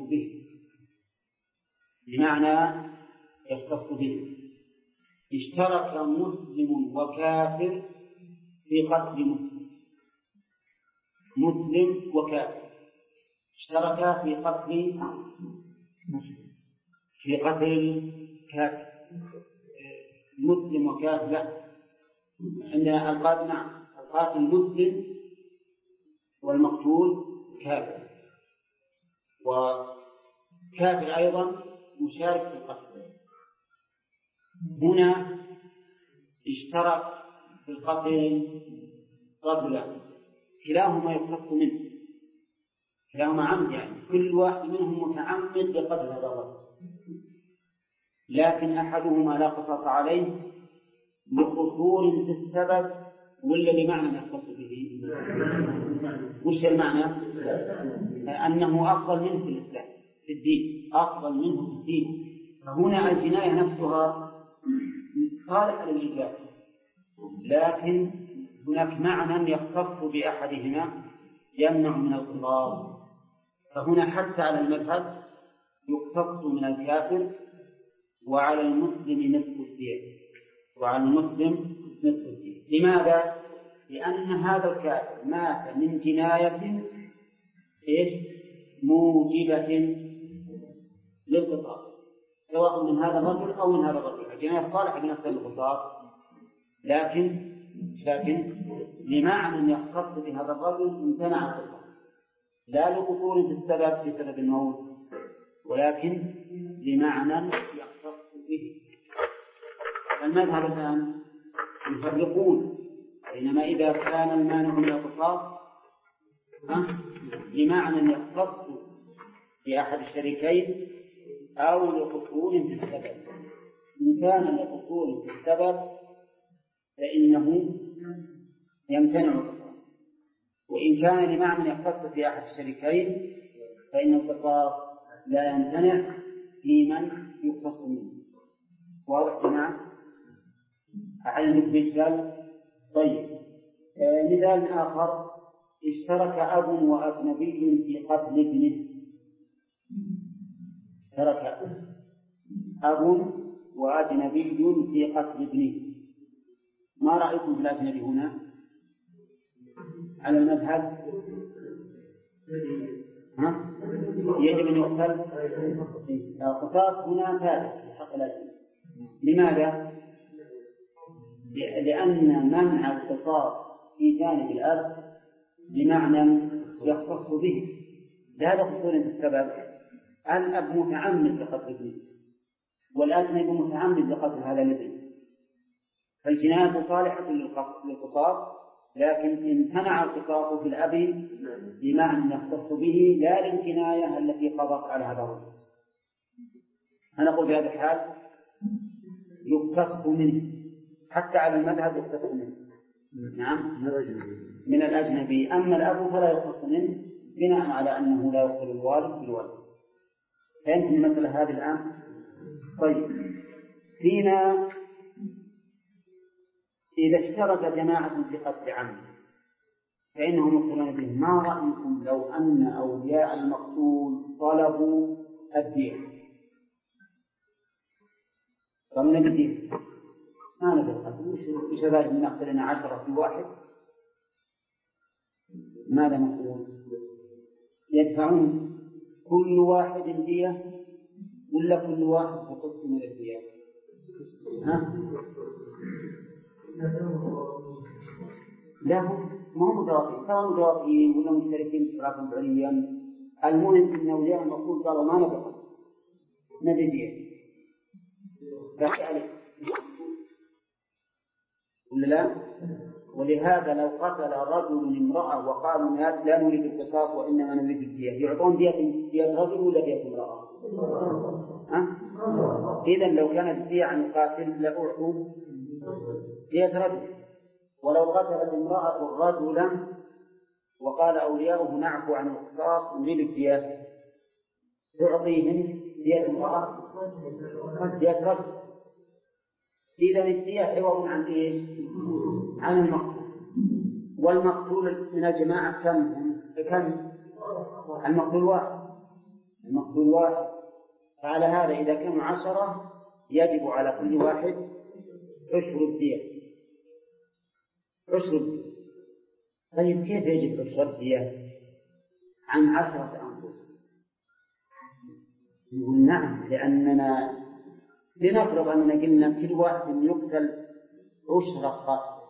يختص به. اشترك مسلم وكافر في قتل مسلم وكافر اشتركا في قتل كافر. مسلم وكافر لا، عندنا القاتل مسلم والمقتول كافر، وكافر أيضا مشارك في القتل. هنا اشترك في القتل رجلان كلاهما يختص منه، كلاهما عمد، يعني كل واحد منهم متعمد بقتل هذا الرجل، لكن أحدهما لا قصاص عليه لقصور في السبب ولا بمعنى يختص به. وش المعنى؟ أنه أفضل منه في الإسلام في الدين، أفضل منه في الدين. فهنا الجناية نفسها صالحة للإجابة، لكن هناك معنى يختص بأحدهما يمنع من القصاص. فهنا حتى على المذهب يختص من الكافر، وعلى المسلم نصف الدية. لماذا؟ لأن هذا الكافر مات من جناية موجبة للقصاص، سواء من هذا الرجل أو من هذا الرجل. الجناية صالحة بنفس القصاص، لكن لمعنى يختص بهذا الرجل امتنع القصاص، لا لقصور في السبب في سبب الموت، ولكن لمعنى يختص به. المذهب الآن يفرقون بينما إذا كان المانع من القصاص بمعنى يختص بأحد الشريكين أو لقصور في السبب. إن كان لقصور في السبب فإنه يمتنع القصاص، وإن كان لمعنى يختص بأحد الشريكين فإن القصاص لا يمتنع في من يختص منه. واضح جماعة؟ أحد عندكم إشكال؟ طيب مثال آخر: اشترك أب وأجنبي في قتل ابنه. اشترك أب وأجنبي في قتل ابنه. ما رأيكم في الأجنبي هنا؟ على المذهب يجب أن يقتل. القصاص هنا ثابت في حق الأجنبي. لماذا؟ لأن منع القصاص في جانب الأب بمعنى يختص به، لا لفصول بالسبب. الأب متعمد لقتل ابنه والأجنبي متعمد لقتل هذا الابن، فالجناية صالحة للقصاص، لكن امتنع القصاص في الأب بما أن يختص به لا للجناية التي قضت على هذا الرجل. فنقول في هذا الحال يقتص منه، حتى على المذهب يقتص منه. نعم، من الأجنبي. أما الأب فلا يقتص منه بناء على أنه لا يقتل الوالد بالولد. فهمت المسألة هذه الآن؟ طيب، فينا إذا اشترك جماعة في قتل عمد فإنهم يقتلون به. ما رأيكم لو أن أولياء المقتول طلبوا الدية؟ قالوا نبي الدية، ما نبي القتل، وش ذلك من نقتلنا 10 في واحد؟ ماذا نقول؟ يدفعون كل واحد دية ولا كل واحد بقسط من الدية؟ لا، ما هم متواطئين، سواء متواطئين ولا مشتركين اشتراكا فعليا. المهم ان اولياء المقتول قالوا ما نبغى نبي دية، بس عليه ولا لا؟ ولهذا لو قتل رجل امرأة وقالوا لا نريد القصاص وإنما نريد الدية، يعطون دية رجل ولا دية امرأة؟ إذا لو كانت الدية عن القاتل لأعطوا دية رجل. ولو قتلت امرأة رجلا وقال أولياؤه نعفو عن القصاص نريد الدية، تعطيهم دية امرأة دية رجل. إذا الدية عوض عن إيش؟ عن المقتول. والمقتول من الجماعة كم؟ المقتول واحد. فعلى هذا إذا كانوا 10 يجب على كل واحد عشر الدية. طيب كيف يجب عشر الدية عن 10 أنفس؟ نقول نعم، لأننا لنفرض أننا قلنا كل واحد يقتل 10 قتل،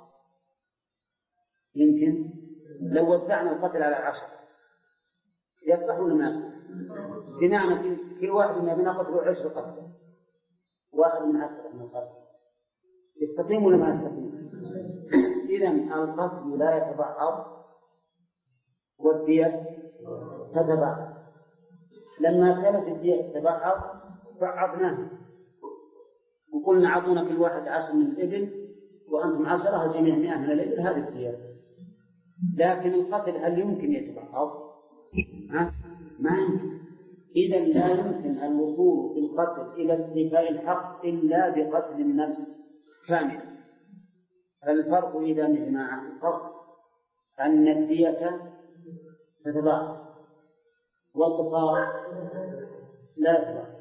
يمكن لو وزعنا القتل على 10 يصلح ولا ما يصلح؟ بمعنى كل واحد منا بنقتل 10 قتل، واحد من 10 من القتل، يستقيم ولا ما يستقيم؟ إذن القتل لا يتبعض والدية تتبعض. لما كانت الدية تتبعض بعضناها وقلنا عطونا كل واحد 10 من الإبل وأنتم 10 الجميع 100 من الإبل، هذه الدية. لكن القتل هل يمكن يتبعض؟ ما يمكن. إذا لا يمكن الوصول بالقتل إلى استيفاء الحق إلا بقتل النفس كاملة. فالفرق إذا يا جماعة الفرق أن الدية تتبعض والقصاص لا يتبعض.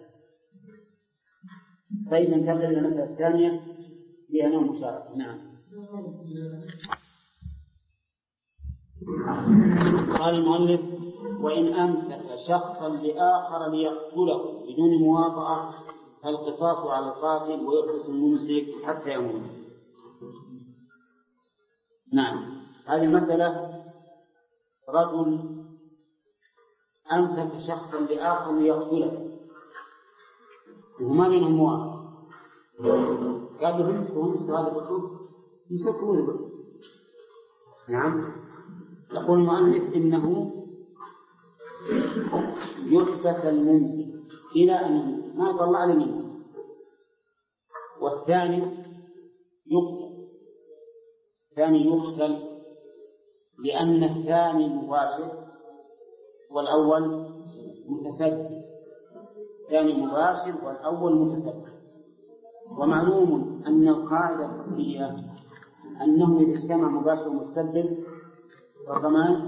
طيب ننتقل إلى المسألة الثانية فيها نوع مشاركة. نعم. قال المؤلف: وإن أمسك شخصا لآخر ليقتله بدون مواطأة فالقصاص على القاتل ويحبس الممسك حتى يموت. نعم، هذه المسألة رجل أمسك شخصا لآخر ليقتله وما بينهم مواطأة، قال له امسكوا هذا الرجل يمسكوه. نعم، يقول المؤلف إنه يحبس الممسك إلى أن يموت، ما يطلع له منه. والثاني يقتل لأن الثاني مباشر والأول متسبب. الثاني مباشر والأول متسبب. ومعلوم أن القاعدة الفقهية أنه إذا اجتمع مباشر ومتسبب فالضمان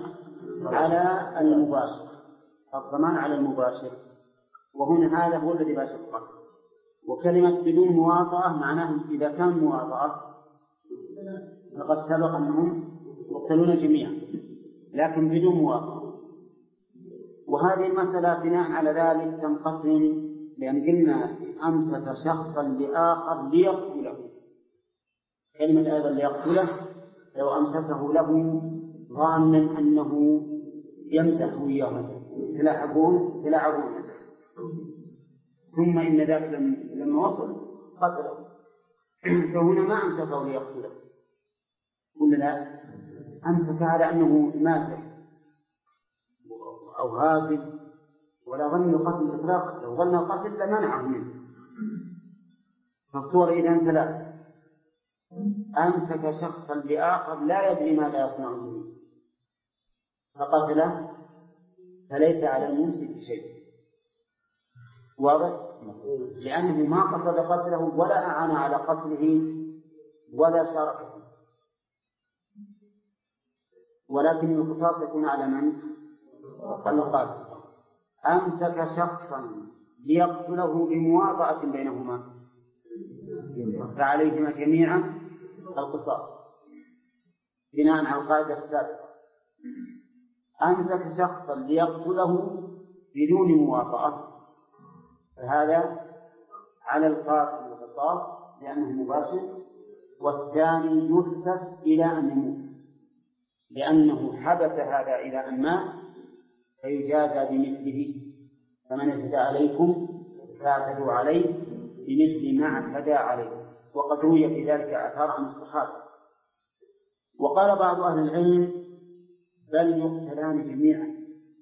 على المباشر، وهنا هذا هو الذي باشر القتل. وكلمة بدون مواطأة معناه إذا كان مواطأة لقد سبق أنهم يقتلون جميعا، لكن بدون مواطأة. وهذه المسألة بناء على ذلك تنقسم، لأن قلنا أمسك شخصا لآخر ليقتله. كلمة أيضا ليقتله لو أمسكه له ظانا أنه يمسح وياه تلاعبون. ثم إن ذاك لما وصل قتله، فهنا ما أمسكه ليقتله ولا لا؟ أمسك على أنه ماسح أو غافل، ولا ظن القتل إطلاقا. لو ظن القتل لمنعه منه. فالصور إذن ثلاث: أمسك شخصا لآخر لا يدري ماذا يصنع به فقتله، فليس على الممسك شيء. واضح؟ لأنه ما قصد قتله ولا أعان على قتله ولا شاركه، ولكن القصاص يكون على من؟ القاتل. أمسك شخصا ليقتله بمواطأة بينهما، فعليهما جميعا القصاص بناء على القاعدة السابقة. أمسك شخصا ليقتله بدون مواطأة، فهذا على القاتل القصاص لأنه مباشر، والثاني يحبس إلى أن يموت لأنه حبس هذا إلى أن مات، فيجازى بمثله. فمن اعتدى عليكم فاعتدوا عليه بمثل ما اعتدى عليه. وقد روي في ذلك آثار عن الصحابة. وقال بعض أهل العلم: بل يقتلان جميعا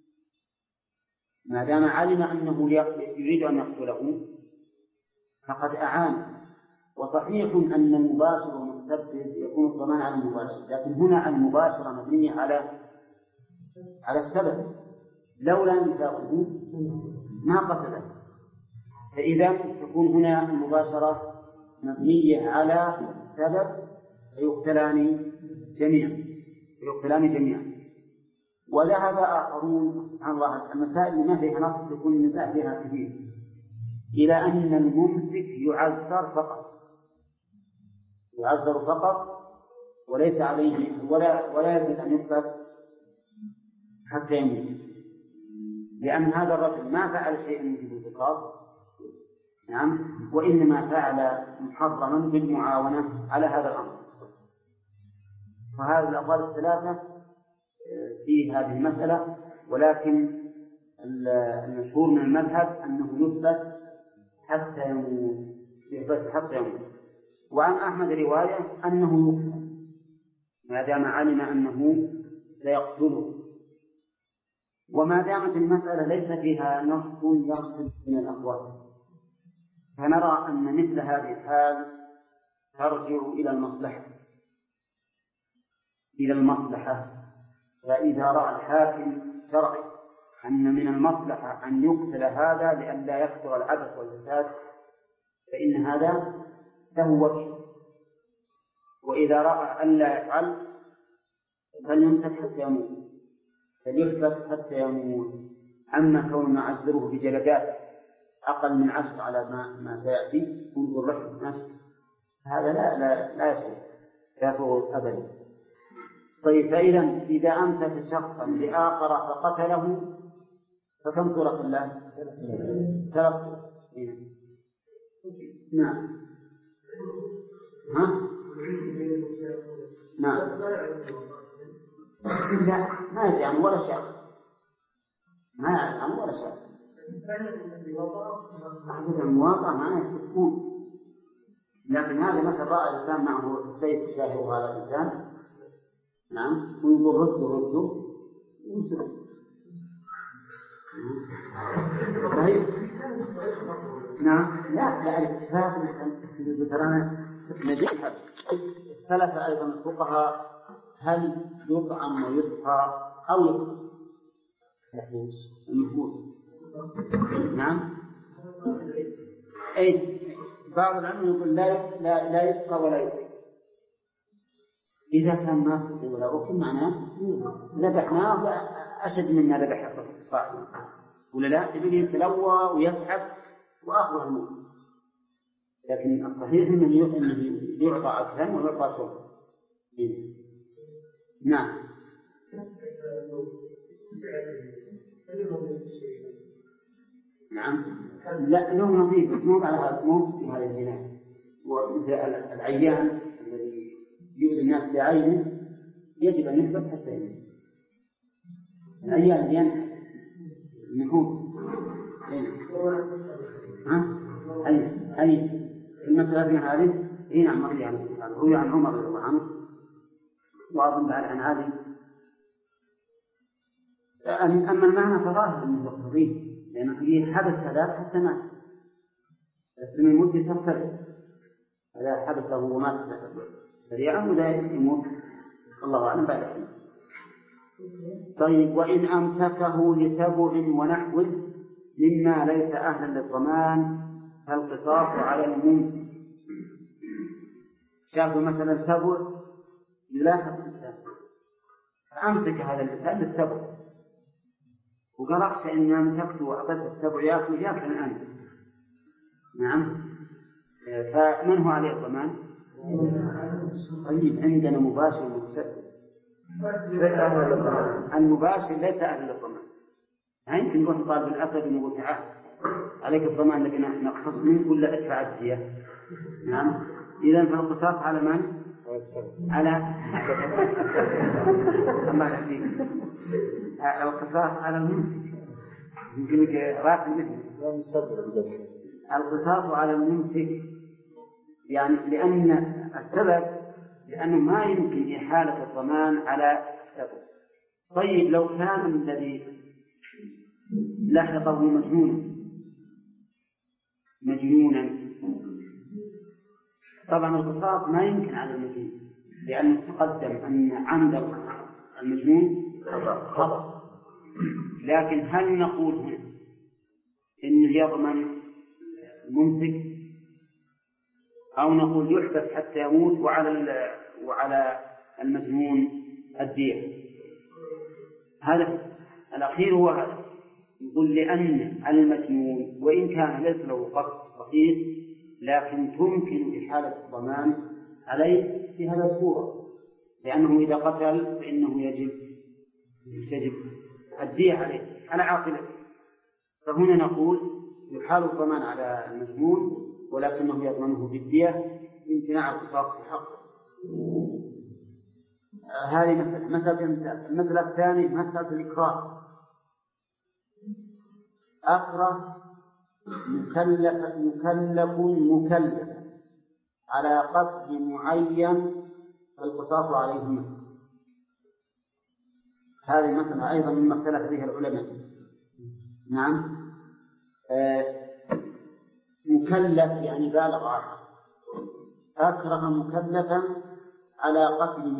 ما دام علم أنه يريد أن يقتله فقد أعان. وصحيح أن المباشر والمتسبب يكون الضمان على المباشر، لكن هنا المباشرة مبنية على السبب، لولا نفاقه ما قتله. فإذا تكون هنا المباشرة مبنية على سبب فيقتلان جميعا. وذهب آخرون سبحان الله، المسائل اللي ما فيها نص يكون النزاع فيها كبير، إلى أن الممسك يعذر فقط وليس عليه ولا يجب أن يحبس حتى يموت، لأن هذا الرجل ما فعل شيئا يجب القصاص، نعم، وإنما فعل محرما بالمعاونة على هذا الأمر. فهذه الأقوال الثلاثة في هذه المسألة، ولكن المشهور من المذهب أنه يثبت حتى يموت. وعن أحمد رواية أنه يقتل ما دام علم أنه سيقتله. وما دامت المسألة ليس فيها نص يقصد من الأقوال، فنرى أن مثل هذه الحال ترجع إلى المصلحة. فإذا رأى الحاكم شرعي أن من المصلحة أن يقتل هذا لئلا يكثر العبث والفساد فإن هذا له وجه. وإذا رأى أن لا يفعل فليمسك حتى يموت، فليحبس حتى يموت. أما كون نعزره بجلدات أقل من 10 على ما سيأتي منذ الرحم هذا لا يسوغ أبدا. طيب، إذا أمسك شخصا لآخر فقتله فكم سورة الله؟ 3. نعم. نعم. لا، ما يدري عنه ولا شيء. أحدث المواقع ما يتفقون، لكن هذا مثل رأى الإنسان معه السيف شاهره هذا الإنسان، نعم، ويقول رده يمسك. صحيح. نعم. لا الاتفاق ترانا نجيب حبس. اختلف أيضا الفقهاء هل يطعم ويسقى أو يطعم المحبوس. نعم. بعض العلماء يقول لا يسقى ولا يطعم. إذا كان ما سقي ولا أكل معناه ذبحناه أشد مما ذبح صاحبه ولا لا؟ يبي يتلوى ويتعب وآخره الموت. لكن الصحيح أنه يعطى أكلا ويعطى شرب. نعم. نعم. لا له نظيف بس مو على هذا، مو في هذا الجنان. ومثل العيان الذي يؤذي الناس بعينه يجب أن يحبس حتى يموت. العيان ينحى النحور. أي المسألة هذه نعم مرجع عن السؤال. روي عن عمر رضي الله عنه وأظن بعد عن علي. أما المعنى فظاهر أنه يقتضيه، لأنه فيه حبس هذا حتى مات، بس من المدة تختلف، هذا حبسه ومات سريعا ولا يموت الله أعلم بعد ذلك. طيب وإن أمسكه لسبع ونحوه مما ليس أهلا للضمان فالقصاص على الممسك. شافوا مثلا سبع يلاحظ الإنسان فأمسك هذا الإنسان بالسبع وقال أخشى إني أمسكته وأعطيته السبع يأكل الآن. نعم، فمن هو عليه الضمان؟ طيب عندنا مباشر متسبب. المباشر ليس أهل للضمان. يمكن نروح نطالب الأسد ونقول تعال عليك الضمان لكن نقتص منك ولا ادفع الدية. نعم، إذن فالقصاص على من؟ على الله يهديك، القصاص على الممسك. يمكن لك راح مثل القصاص على الممسك، يعني لأن السبب لأنه ما يمكن إحالة الضمان على السبب. طيب لو كان الذي لحقه مجنونا طبعا القصاص ما يمكن على المجنون، لأنه تقدم أن عمد المجنون خطأ. لكن هل نقول هنا إنه يضمن الممسك أو نقول يحبس حتى يموت وعلى المجنون الدية؟ هذا الأخير هو هذا. يقول لأن المجنون وإن كان ليس له قصد صحيح لكن تمكن إحالة الضمان عليه في هذا الصورة، لأنه إذا قتل فإنه يجب الدية عليه على عاقلته. فهنا نقول يحال الضمان على المجنون ولكنه يضمنه بالدية بامتناع القصاص في حقه. هذه المسألة الثانية مسألة الإكراه. أكره مكلف على قتل معين فالقصاص عليهما. هذه مثلا أيضا مما اختلف فيها العلماء. نعم، مكلف يعني بالغ عقل، أكره مكلفا على قتل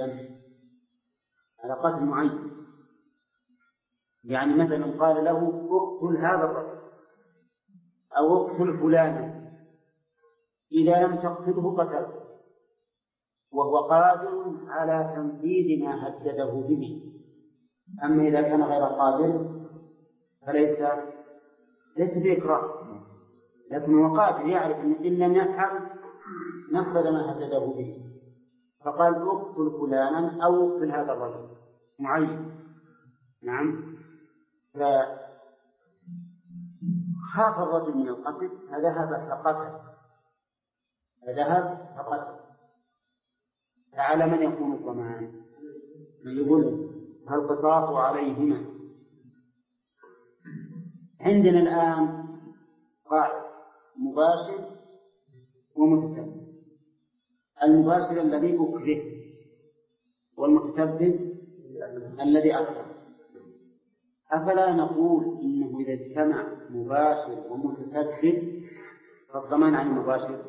معين، يعني مثلا قال له اقتل هذا الرجل أو اقتل فلانا، إذا لم تقتله قتله وهو قادر على تنفيذ ما هدده به. أما إذا كان غير قادر فليس بإكراه، لكن هو قادر يعرف إن لم يفعل نفذ ما هدده به، فقال اقتل فلانا أو اقتل هذا الرجل معين. نعم، فخاف الرجل من القتل فذهب فقتل. فعلى من يكون الضمان؟ من يقول فالقصاص عليهما. عندنا الآن قاعدة مباشر ومتسبب. المباشر الذي أكره والمتسبب الذي أكره. أفلا نقول إنه إذا اجتمع مباشر ومتسبب فالضمان عن المباشر؟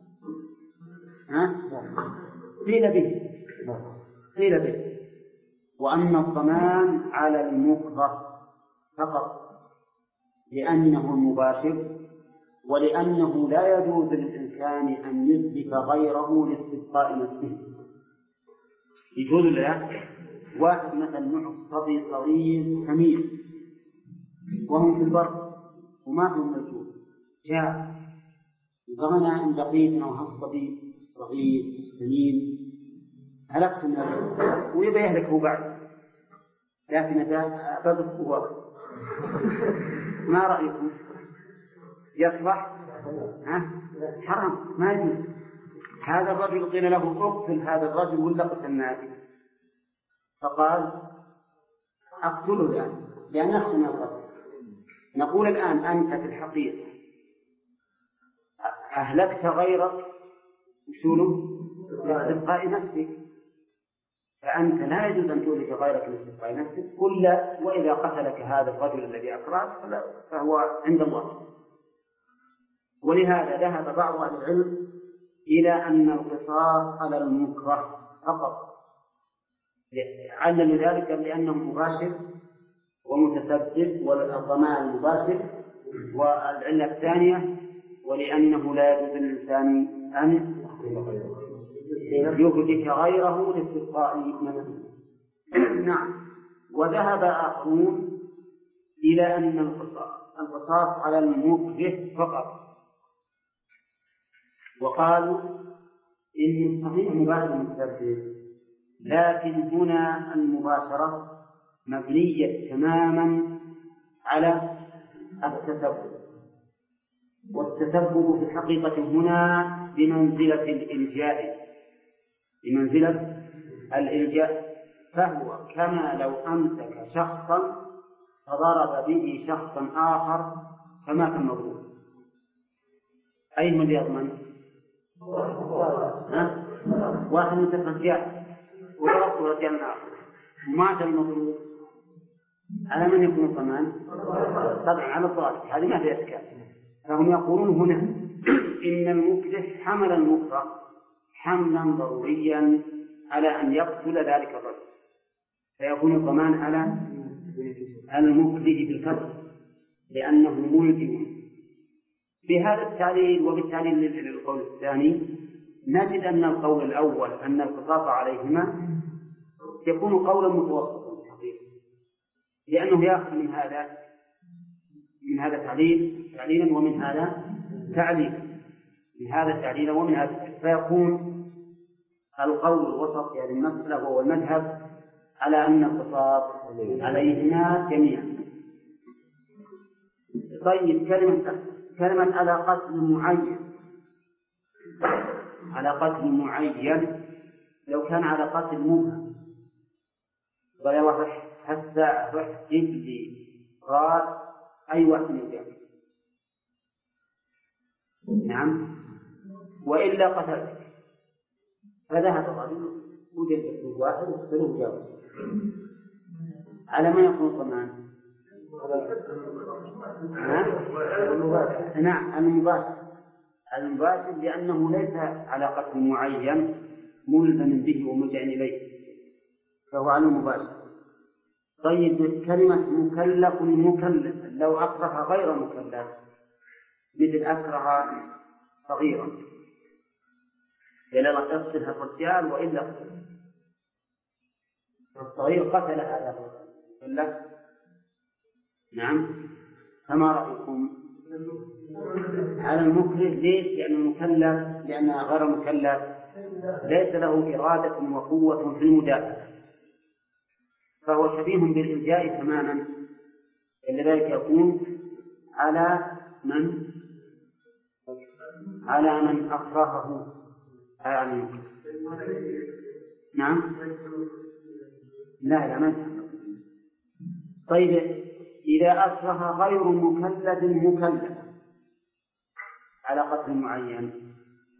قيل به. وأما الضمان على المكره فقط لأنه المباشر، ولأنه لا يجوز للإنسان أن يتلف غيره لاستبقاء نفسه. يجوز له واحد مثلا معه صبي صغير سمير وهم في البر وما هم موجود، جاء وقالنا إن بقيتنا وهالصبي الصغير السمين هلكت من الأرض ويبقى يهلكه بعد، لكن هذا باب هو ما رأيكم؟ يصبح حرام ما يجوز. هذا الرجل قيل له اقتل هذا الرجل ولا قتلناه، فقال اقتله الآن لأن نفسه من القتل، نقول الآن أنت في الحقيقة أهلكت غيرك لاستبقاء نفسك، فأنت لا يجوز أن تهلك غيرك لاستبقاء نفسك وإذا قتلك هذا الرجل الذي أكرهك فهو عند الله. ولهذا ذهب بعض أهل العلم إلى أن القصاص على المكره فقط، علل ذلك لأنه مباشر ومتسبب والضمان المباشر، والعلة الثانية ولأنه لا يجوز للإنسان أن يهلك غيره لاستبقاء نفسه. نعم. وذهب آخرون إلى أن القصاص على المكره فقط، وقالوا إن صحيح مباشر متسبب، لكن هنا المباشرة مبنية تماما على التسبب، والتسبب في الحقيقة هنا بمنزلة الإلجاء، فهو كما لو أمسك شخصا فضرب به شخصا آخر فمات المضروب، أي من يضمن؟ واحد من الرجال وضربه رجال آخر ومات المضروب، على من يكون الضمان؟ طبعا على الضارب، هذه ما فيها إشكال. فهم يقولون هنا إن المكره حمل المكره حملا ضروريا على أن يقتل ذلك الرجل، فيكون الضمان على المكره بالكسر لأنه ملزم. بهذا التعليل وبالتعليل للقول الثاني نجد أن القول الأول أن القصاص عليهما يكون قولا متوسطا حقيقة، لأنه يأخذ من هذا تعليلا ومن هذا تعليلا، فيكون القول الوسط يعني المسألة وهو المذهب على أن القصاص عليهما جميعا. طيب، كلمة على قتل معين لو كان على قتل مبهم، قال يا واحد هسه روح جيب لي راس أي واحد من الجميع، نعم، وإلا قتلتك، فذهب الرجل وجد اسلوب واحد وقتله جاوز، على من يكون الضمان؟ نعم، المباشر لأنه ليس على قتل معين ملزم به وملجأ إليه، فهو على المباشر. طيب، كلمة مكلف لو أكره غير مكلف، مثل أكره صغيرا إلى قتلها الرجال وإلا قتلها الصغير، قتل هذا المكلف، نعم، فما رأيكم؟ على المكره. ليش؟ لأن غير مكلف ليس له إرادة وقوة في المدافع، فهو شبيه بالإلجاء تماما، لذلك يكون على من أكرهه على المكره. نعم، لا ما يتحقق. طيب، إذا أكره غير مكلف على قتل معين،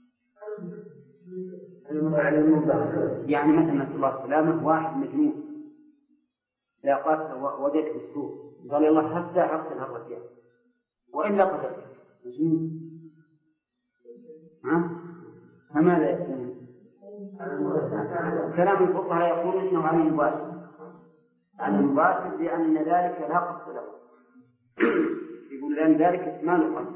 يعني مثلا نسأل الله السلامة، واحد مجنون لا قتل وجدت بالسوق قال الله هسه أقتل الرجال وإلا قتل مجنون، فماذا يكون؟ كلام الفقهاء يقول إنه على المباشر لأن ذلك لا قصد له، يقول لأن ذلك ما له قصد،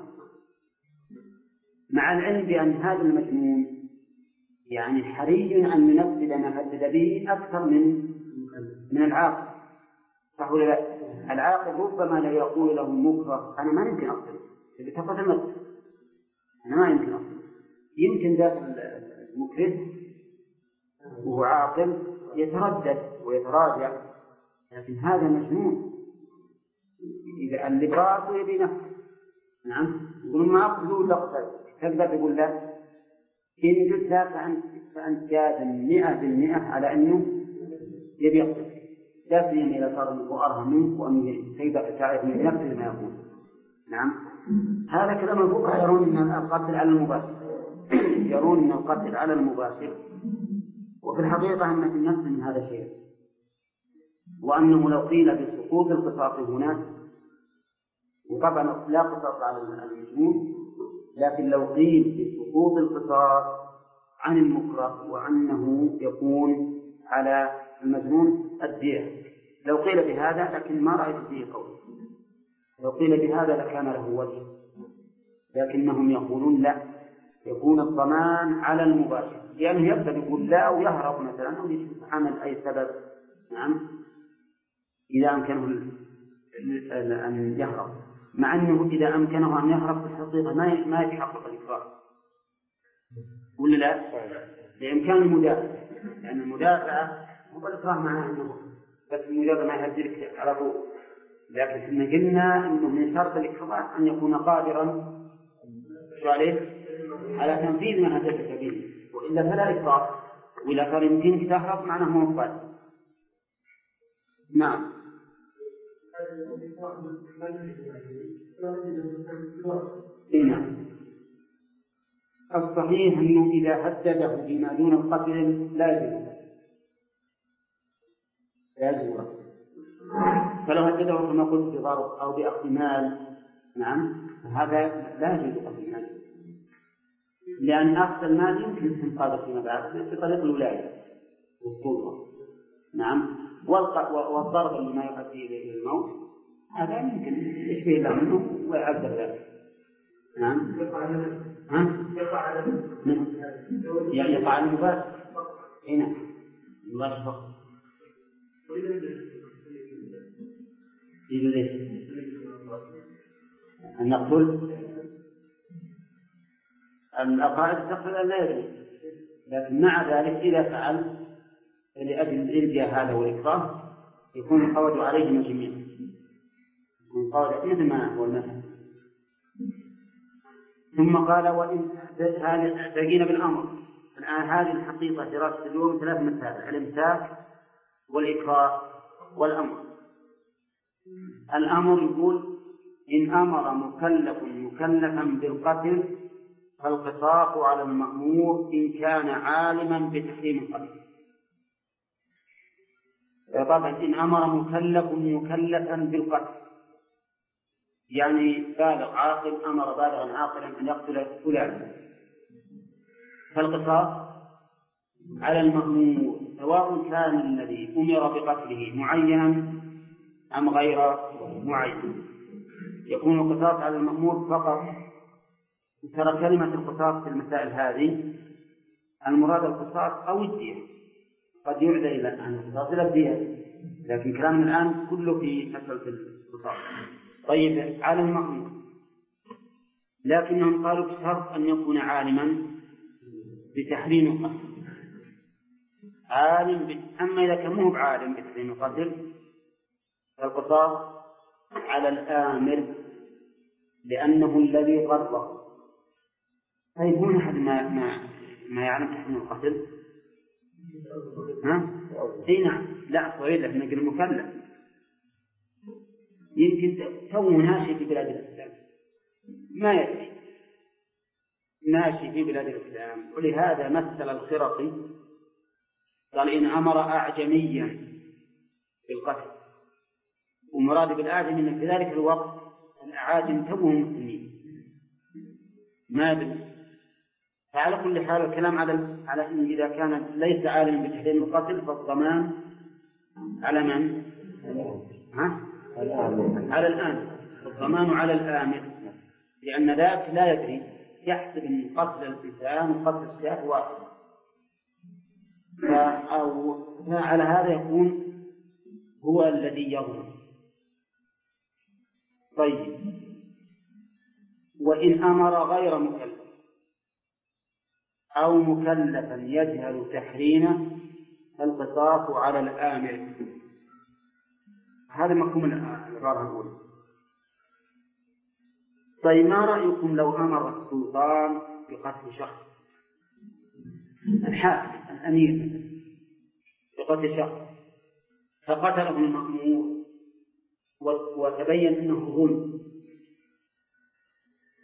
مع العلم بأن هذا المجنون يعني حري أن ننفذ ما هدد به أكثر من العاقل، صح ولا لا؟ العاقل ربما لا يقول له مكره أنا ما يمكن أقتل بتقصد النفس، أنا ما يمكن أقتل، يمكن ذاك المكره وهو عاقل يتردد ويتراجع، لكن هذا مجنون إذا اللباس يبي نفسه، نعم، يقول ما أقتله إلا قتل، تقدر تقول له إن قلت لا فأنت جازم 100% على أنه يبي يقتل، لا سيما إذا صار أنه أرهى منك وأنه تقدر تعرف من نفسه ما يقول. نعم. هذا كلام الفقهاء يرون أن القتل على المباشر يرون أن القتل على المباشر، وفي الحقيقة أن في النفس من هذا شيء، وأنه لو قيل بسقوط القصاص هنا، وطبعا لا قصاص على المجنون، لكن لو قيل بسقوط القصاص عن المكره وأنه يكون على المجنون الدية، لو قيل بهذا، لكن ما رأيت فيه قول. لو قيل بهذا لكان له وجه، لكنهم يقولون لا، يكون الضمان على المباشر، لأنه يقدر يقول لا ويهرب مثلا أو يعمل أي سبب. نعم، إذا أمكنه أن يهرب، مع أنه إذا أمكنه أن يهرب في الحقيقة ما يتحقق الإكراه، ولا لا؟ بإمكان المدافع، لأن المدافعة هو الإكراه معناه أنه بس المدافع ما يهدلك على طول، لكن إحنا قلنا أنه من شرط الإكراه أن يكون قادرا شو عليه على تنفيذ ما هددك به، وإلا فلا إكراه، وإذا صار يمكنك تهرب معناه هو قادر. نعم. نعم. الصحيح أنه إذا هدده بما دون القتل لا يجوز، فلو هدده كما قلت بضرب أو بأخذ مال، نعم، هذا لا يجوز أخذ المال، لأن أخذ المال يمكن استنقاذه فيما بعد بطريق الولاية والسلطة. نعم. والضرب اللي ما يؤدي إلى الموت هذا يمكن يشبه له منه ويعذب ذلك. نعم. يعني يقع على المباشر. هنا المباشر فقط. يقول ليش؟ أن نقتل الأقارب تقتل لا يجوز، لكن مع ذلك إذا فعل لأجل الإلجاء هذا والإكراه يكون القول عليهم جميعا، يكون القول مثل ما هو المثل. ثم قال وإن هذه بقينا بالأمر. الآن هذه الحقيقة دراسة اليوم 3 مسائل: الإمساك والإكراه والأمر. الأمر يقول إن أمر مكلفا بالقتل فالقصاص على المأمور إن كان عالما بتحريم القتل. طبعا إن أمر مكلفا بالقتل يعني بالغ عاقل، أمر بالغا عاقلا أن يقتل فلانا، فالقصاص على المأمور سواء كان الذي أمر بقتله معينا أم غير معين. يكون القصاص على المأمور فقط. ترى كلمة القصاص في المسائل هذه المراد القصاص أو الدية، قد يعدى إلى أن القصاص إلى الدية، لكن كلامنا الآن كله في مسألة القصاص. طيب على المأمور، لكنهم قالوا بشرط أن يكون عالما بتحريم القتل. أما إذا كان مو بعالم بتحريم القتل فالقصاص على الآمر لأنه الذي قرر. طيب هون أحد ما يعلم تحريم القتل؟ ها؟ أي نعم. لا صغير، لكن نقول مكلف، يمكن تو ناشئ في بلاد الإسلام ما يدري، ناشئ في بلاد الإسلام. ولهذا مثل الخرقي قال إن أمر أعجميا بالقتل، ومراد بالأعجم أن في ذلك الوقت الأعاجم توهم مسلمين ما يدري. فعلى كل حال الكلام على إن إذا كان ليس عالما بتحريم القتل فالضمان على من؟ على الآمر. الضمان على الآمر، لأن ذاك لا يدري، يحسب أن قتل الإنسان وقتل الشيء واحد، فعلى هذا يكون هو الذي يظلم. طيب وإن أمر غير مكلف أو مكلفا يجهل تحريمه فالقصاص على الآمر. هذا مفهوم العبارة الأولى. طيب ما رأيكم لو أمر السلطان بقتل شخص، الحاكم الأمير بقتل شخص فقتله المأمور وتبين أنه ظلم،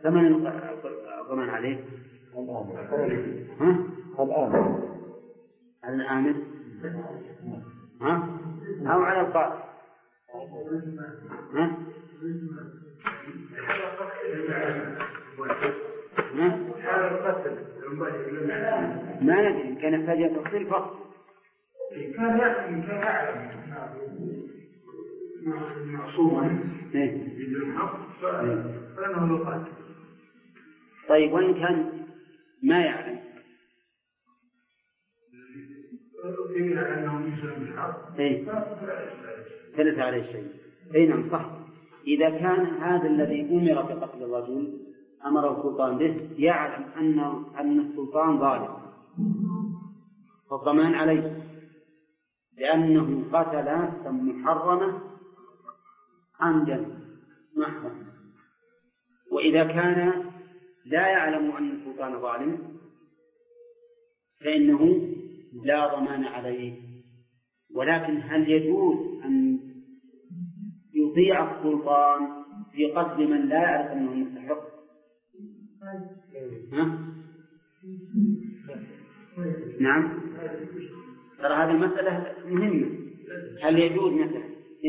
ثمن الضمان عليه على الآمر أو على القائل ما ندري إن كان يحتاج إلى تفصيل فصل كان يعلم معصوما بالحق فإنه لو قاتل. طيب وإن كان ما يعلم فليس عليه شيء. أي نعم صح. إذا كان هذا الذي أمر بقتل الرجل أمر السلطان به يعلم أن السلطان ظالم فالضمان عليه لأنه قتل نفسا محرمة عمدا محرما. وإذا كان لا يعلم أن السلطان ظالم فإنه لا ضمان عليه. ولكن هل يجوز أن يطيع السلطان في قتل من لا يعرف أنه مستحق؟ نعم. ترى هذه المسألة مهمة. هل يجوز مثلا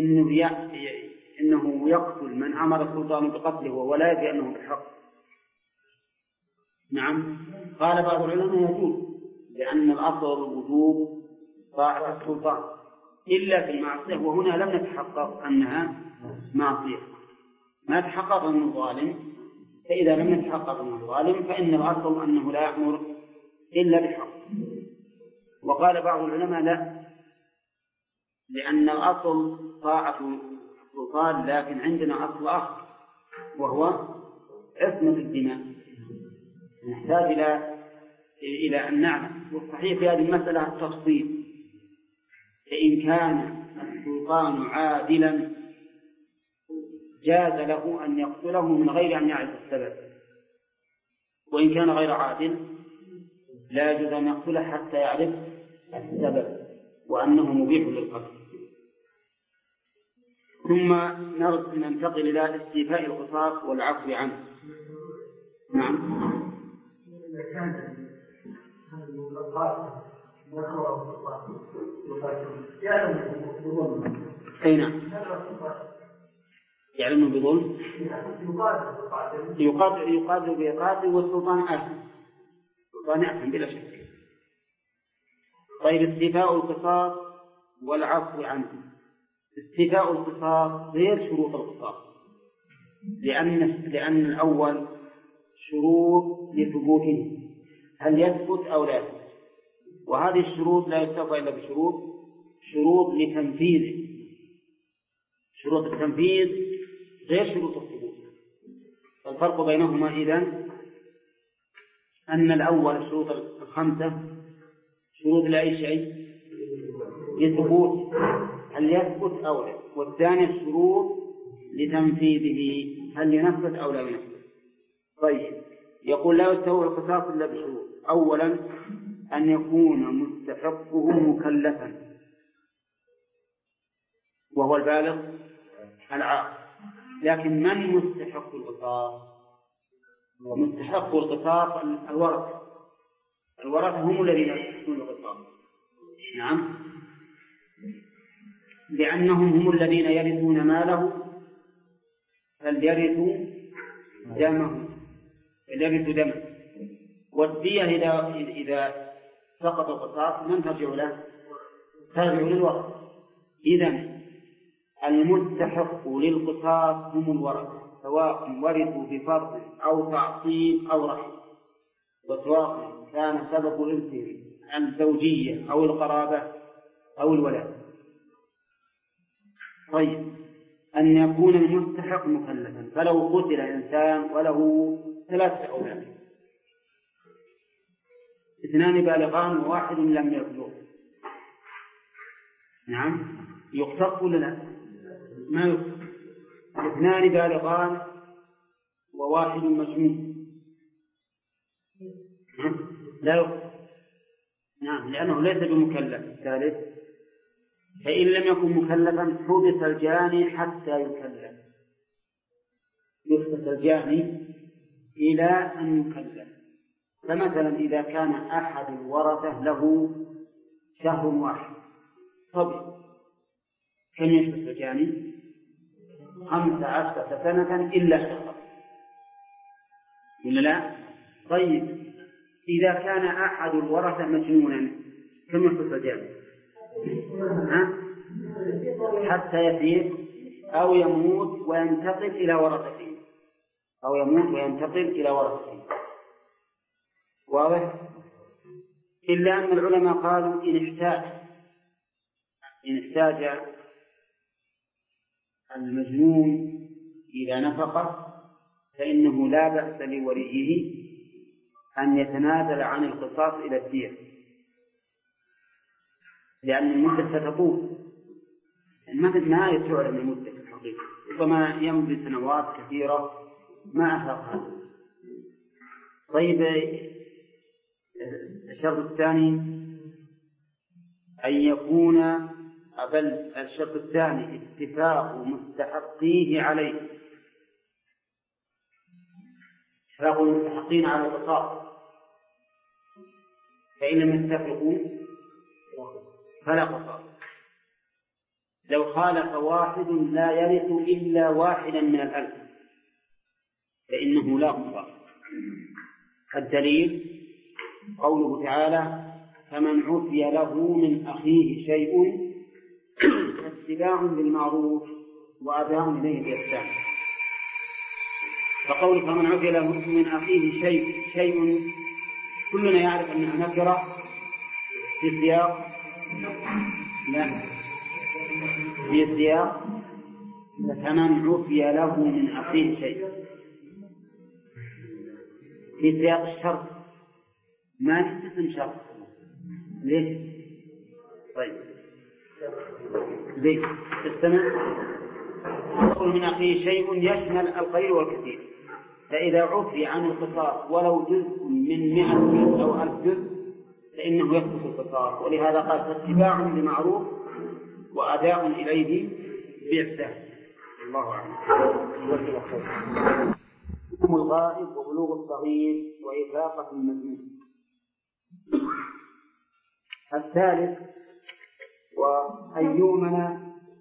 إنه يقتل من أمر السلطان بقتله ولا يدري أنه بحق؟ نعم. قال بعض العلماء يجوز لأن الأصل وجوب طاعة السلطان إلا في المعصية، وهنا لم نتحقق أنها معصية، ما تحقق أنه ظالم. فإذا لم نتحقق أنه ظالم فإن الأصل أنه لا يأمر إلا بحق. وقال بعض العلماء لا، لأن الأصل طاعة السلطان، لكن عندنا أصل آخر وهو عصمة الدماء، نحتاج إلى أن نعلم. والصحيح في هذه المسألة التفصيل. فإن كان السلطان عادلا جاز له أن يقتله من غير أن يعرف السبب، وإن كان غير عادل لا يجوز أن يقتله حتى يعرف السبب وأنه مبيح للقتل. ثم ننتقل إلى استيفاء القصاص والعفو عنه. نعم. أي نعم. يعلم بظلم يقاتل بإقاتل والسلطان أثم. السلطان أثم بلا شك. طيب استيفاء القصاص والعفو عنه. استيفاء القصاص غير شروط القصاص، لأن الأول شروط لثبوته، هل يثبت أو لا يثبت، وهذه الشروط لا يستوفى إلا شروط لتنفيذه. شروط التنفيذ غير شروط الثبوت. الفرق بينهما إذن أن الأول الشروط الخمسة شروط لأي شيء لثبوت، هل يثبت أو لا، والثاني الشروط لتنفيذه، هل ينفذ أو لا ينفذ. طيب يقول لا يستوى القصاص إلا بشروط. أولا أن يكون مستحقه مكلفا وهو البالغ العاقل. لكن من مستحق القصاص؟ مستحق القصاص الورثة هم الذين يستحقون القصاص. نعم، لأنهم هم الذين يرثون ماله فليرثوا دمه، والدية إذا سقط القصاص من ترجع له؟ ترجع للورثة. إذن المستحق للقصاص هم الورثة، سواء ورثوا بفرض أو تعصيب أو رحم، وسواء كان سبب إرثهم الزوجية أو القرابة أو الولاء. طيب أن يكون المستحق مكلفا، فلو قتل إنسان وله 3 أولاد، 2 بالغان وواحد لم يبلغ، نعم يقتص ولا لا؟ ما يقتص. 2 بالغان وواحد مجنون لا يقتص، نعم، لأنه ليس بمكلف. ثالث فإن لم يكن مكلفا حبس الجاني حتى يكلف. يحبس الجاني إلى أن يكلف. فمثلا إذا كان أحد الورثة له شهر واحد طبعا كم يشبه الجاني 15 سنة إلا شهر ولا لا؟ طيب إذا كان أحد الورثة مجنونا كم يشبه الجاني حتى يفيق أو يموت وينتقل إلى ورثته واضح؟ إلا أن العلماء قالوا إن احتاج المجنون إلى نفقة فإنه لا بأس لوليه أن يتنازل عن القصاص إلى الدية، لأن المدة ستطول، ما يتعلم المدة في الحقيقة، ربما يمضي سنوات كثيرة ما أفاق هذا. طيب الشرط الثاني أن يكون الشرط الثاني اتفاق مستحقيه عليه، اتفاق المستحقين على القصاص، فإن لم يتفقوا فلا قصاص. لو خالف واحد لا يرث إلا واحدا من 1000 فإنه لا قصاص. الدليل قوله تعالى فمن عفي له من أخيه شيء فاتباع بالمعروف وأداء إليه بإحسان. فقول فمن عفي له من أخيه شيء كلنا يعرف أنها نكرة في السياق، لا في السياق فمن عفي له من أخيه شيء في سياق الشرط ما في اسم شرط. ليش؟ طيب زين استمع. يقول من أخيه شيء يشمل القليل والكثير، فإذا عفي عن القصاص ولو جزء من 100 جزء أو 1000 جزء فإنه يثبت القصاص. ولهذا قال فاتباع بمعروف وأداء إليه بإحسان. الله أعلم. حكم الغائب وبلوغ الصغير وإفاقة المجنون. الثالث وأن يؤمن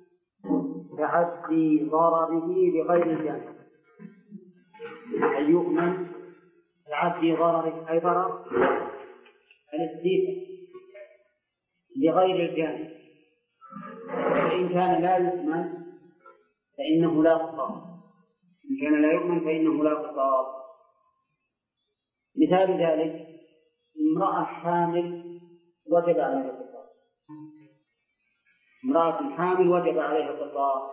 تعدي ضرره بغير الجانب. أن يؤمن تعدي ضرره أي ضرر الاستيفاء لغير الجانب، فإن كان لا يؤمن فإنه لا قصاص. إن كان لا يؤمن فإنه لا قصاص. مثال ذلك امرأة حامل وجب عليها القصاص، امرأة حامل وجب عليها القصاص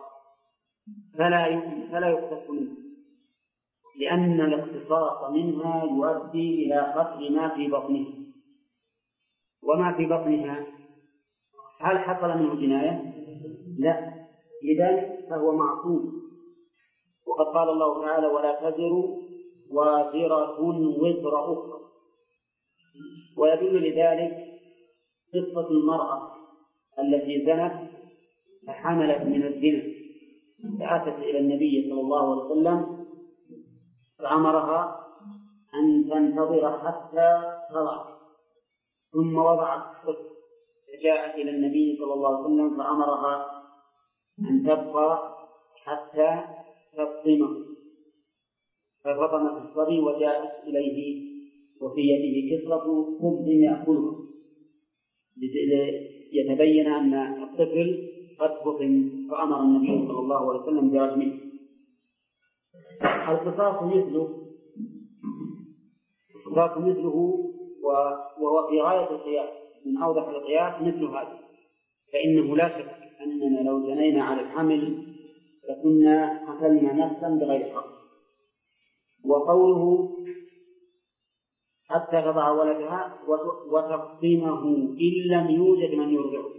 فلا يقتص منه، لأن الاقتصاص منها يؤدي إلى قتل ما في بطنه. وما في بطنها هل حصل منه جناية؟ لا، إذن فهو معصوم. وقد قال الله تعالى ولا تزر وازرة وزر أخرى. ويدل لذلك قصة المرأة التي زنت فحملت من الزنا فأتت إلى النبي صلى الله عليه وسلم فأمرها أن تنتظر حتى تضع، ثم وضعت الطفل فجاءت إلى النبي صلى الله عليه وسلم فأمرها أن تبقى حتى تفطمه، ففطمت الصبي وجاءت إليه وفي يده كسرة خبز يأكله يتبين أن الطفل قد فطم، فأمر النبي صلى الله عليه وسلم برجمه. القصاص مثله وهو في غاية القياس، من أوضح القياس مثل هذا. فإنه لا شك أننا لو جنينا على الحمل لكنا قتلنا نفسا بغير حق. وقوله حتى تضع ولدها وتفطمه إن لم يوجد من يرضعه،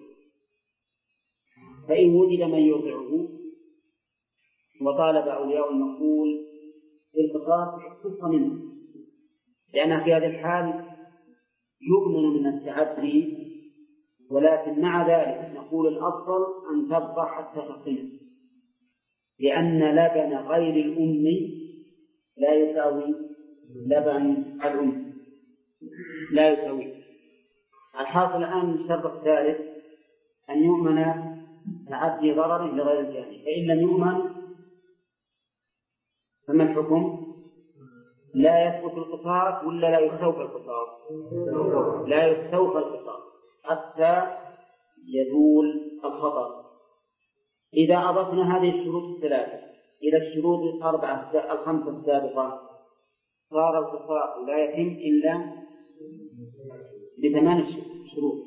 فإن وجد من يرضعه وطالب أولياء المقبول بالقصاص اختص منه، لأن في هذا الحال يؤمن من التعدي، ولكن مع ذلك نقول الأفضل أن تبقى حتى تفطمه، لأن لبن غير الأم لا يساوي لبن الأم لا يسوي. الحاصل الآن الشرط الثالث أن يؤمن تعدي ضرره لغير الجاني، فإن لم يؤمن فما الحكم؟ لا يثبت القصاص ولا لا يستوفى القصاص؟ لا يستوفى القصاص حتى يزول الخطر. إذا أضفنا هذه الشروط الثلاثة إلى الشروط الخمسة السابقة صار القصاص لا يتم إلا بثمان شروط،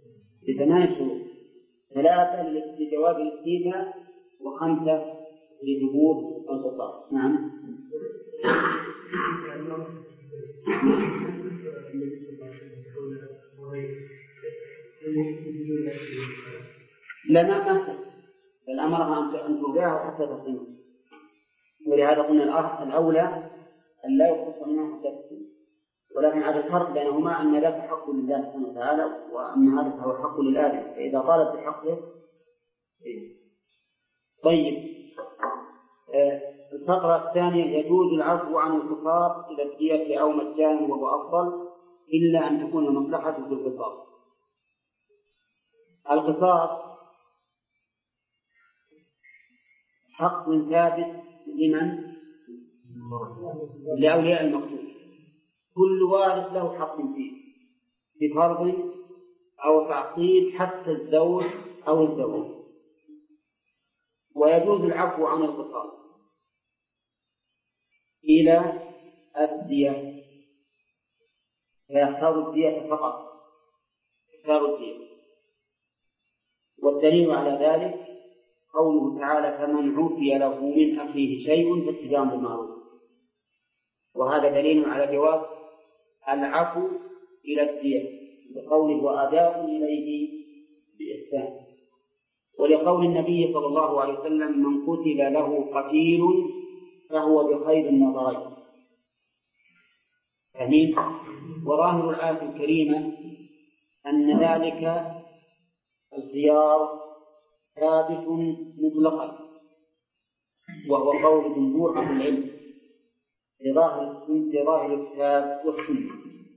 ثلاثة لجواب الاستيفاء وخمسة لثبوت القصاص. نعم. لا ما أحسن الأمر أن ترجعه حتى تصنه، ولهذا قلنا الأولى أن لا يخص منه حتى تصنه، ولكن هذا الفرق بينهما أن ذاك حق لله سبحانه وتعالى وأن هذا هو حق للآدم، فإذا طالت بحقه. طيب، الفقرة الثانية يجوز العفو عن القصاص إلى الدية أو مجانا وهو أفضل إلا أن تكون المصلحة في القصاص. القصاص حق ثابت لمن؟ لأولياء المقتول، كل وارث له حق فيه بفرض أو تعصيب حتى الزوج أو الزوج. ويجوز العفو عن القصاص إلى الدية، فيختار الدية فقط، يختار الدية. والدليل على ذلك قوله تعالى: فمن عفي له من أخيه شيء فاتباع بالمعروف. وهذا دليل على جواز العفو إلى الدية بقوله: وأداء إليه بإحسان. ولقول النبي صلى الله عليه وسلم: من قتل له قتيل فهو بخير النظرين. فمن وظاهر الآية الكريمة أن ذلك الخيار ثابت مطلقا، وهو قول جمهور أهل العلم لظاهر الكتاب والسنة.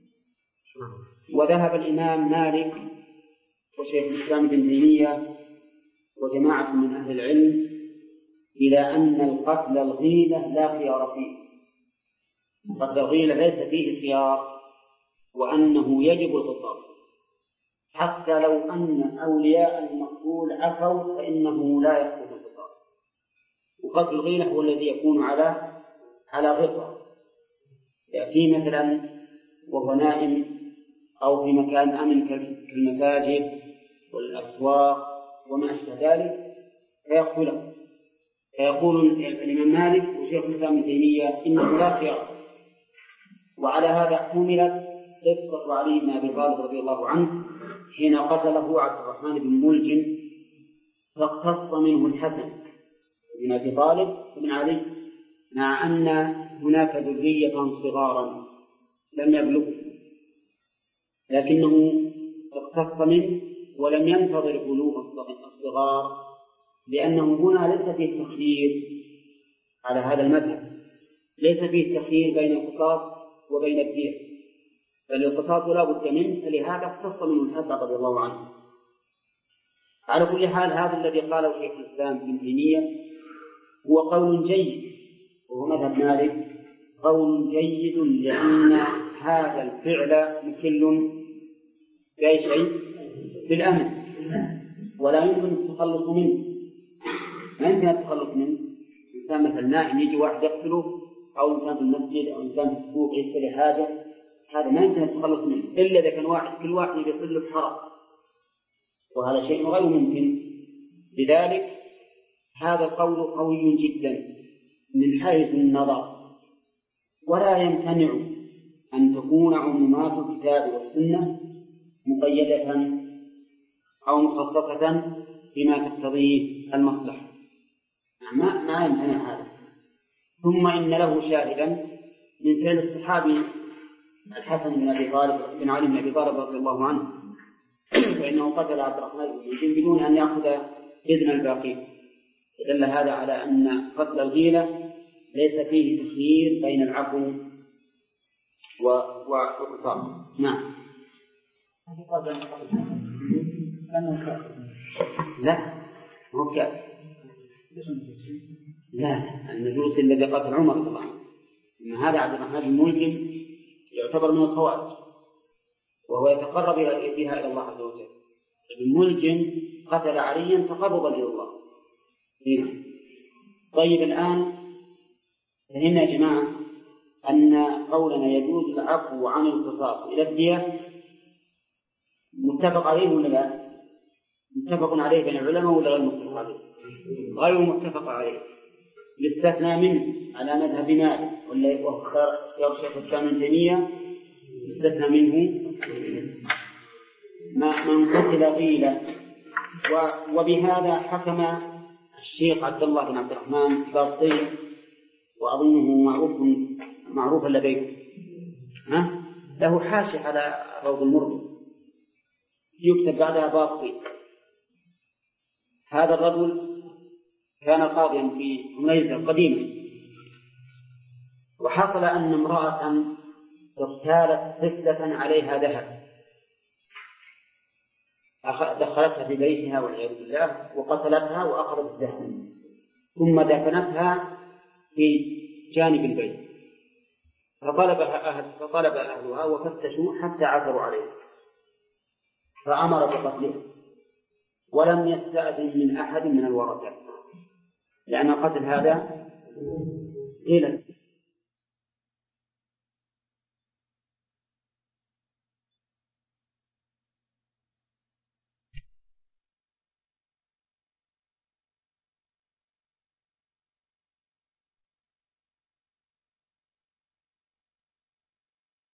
وذهب الإمام مالك وشيخ الإسلام ابن تيمية وجماعة من أهل العلم إلى أن القتل الغيلة لا خيار فيه، قتل الغيلة ليس فيه خيار، وأنه يجب القصاص حتى لو أن أولياء المقتول عفوا فإنه لا يسقط القصاص. وقتل الغيلة هو الذي يكون على غرة، يأتي مثلا وهو نائم أو في مكان أمن كالمساجد والأسواق وما أشبه ذلك فيقتله. فيقول الإمام مالك وشيخ الإسلام ابن تيمية إنه لا خيار. وعلى هذا حملت قصة علي بن أبي طالب رضي الله عنه حين قتله عبد الرحمن بن ملجم، فاقتص منه الحسن بن أبي طالب بن علي، مع أن هناك ذرية صغارا لم يبلغوا، لكنه اقتص منه ولم ينتظر بلوغ الصغار، لأنه هنا ليس فيه تخيير على هذا المذهب، ليس فيه تخيير بين القصاص وبين الدية، بل القصاص لا بد منه، فلهذا اقتص منه الحسن رضي الله عنه. على كل حال هذا الذي قاله شيخ الإسلام ابن تيمية هو قول جيد، وهو مذهب مالك قول جيد، لأن هذا الفعل مكل بأي شيء بالأمن ولا يمكن التخلص منه. ما يمكن التخلص منه. إنسان مثل نائم يجي واحد يقتله، أو إنسان في المسجد أو إنسان في السوق يشتري حاجة، هذا ما يمكن التخلص منه إلا إذا كان كل واحد يصل له بحرام، وهذا شيء غير ممكن. لذلك هذا القول قوي جدا من حيث النظر، ولا يمتنع أن تكون عمومات الكتاب والسنة مقيدة أو مخصصة بما تقتضيه المصلحة، ما يمتنع هذا. ثم إن له شاهدا من فعل الصحابي الحسن بن أبي طالب بن علي بن أبي طالب رضي الله عنه، فإنه قتل عبد الرحمن بن ملجم بدون أن يأخذ إذن الباقين. دل هذا على أن قتل الغيلة ليس فيه تخيير بين العفو وقصاص. نعم. لا هو كافر. لا المجوس الذي قتل عمر رضي الله عنه، إن هذا عبد الرحمن بن ملجم يعتبر من الخوارج وهو يتقرب بها إلى الله عز وجل. ابن ملجم قتل عليا تقربا إلى الله. هنا. طيب الآن فهمنا يا جماعة أن قولنا يجوز العفو عن القصاص إلى الدية متفق عليه ولا لا؟ متفق عليه بين العلماء ولا غير متفق عليه؟ غير متفق عليه. الاستثناء منه على مذهب مالك واختار شيخ الإسلام ابن تيمية استثنى منه من قتل قيل. وبهذا حكم الشيخ عبد الله بن عبد الرحمن باطي، وأظنه معروف لديكم، له حاشية على روض المرضي يكتب بعدها باطي. هذا الرجل كان قاضيا في ميزة قديمة، وحصل أن امرأة اغتالت طفلة عليها ذهب، دخلتها في بيتها والعياذ بالله وقتلتها وأخذت الذهب ثم دفنتها في جانب البيت، فطلب أهلها وفتشوا حتى عثروا عليها فأمر بقتلها ولم يستأذن من أحد من الورثة، لأن قتل هذا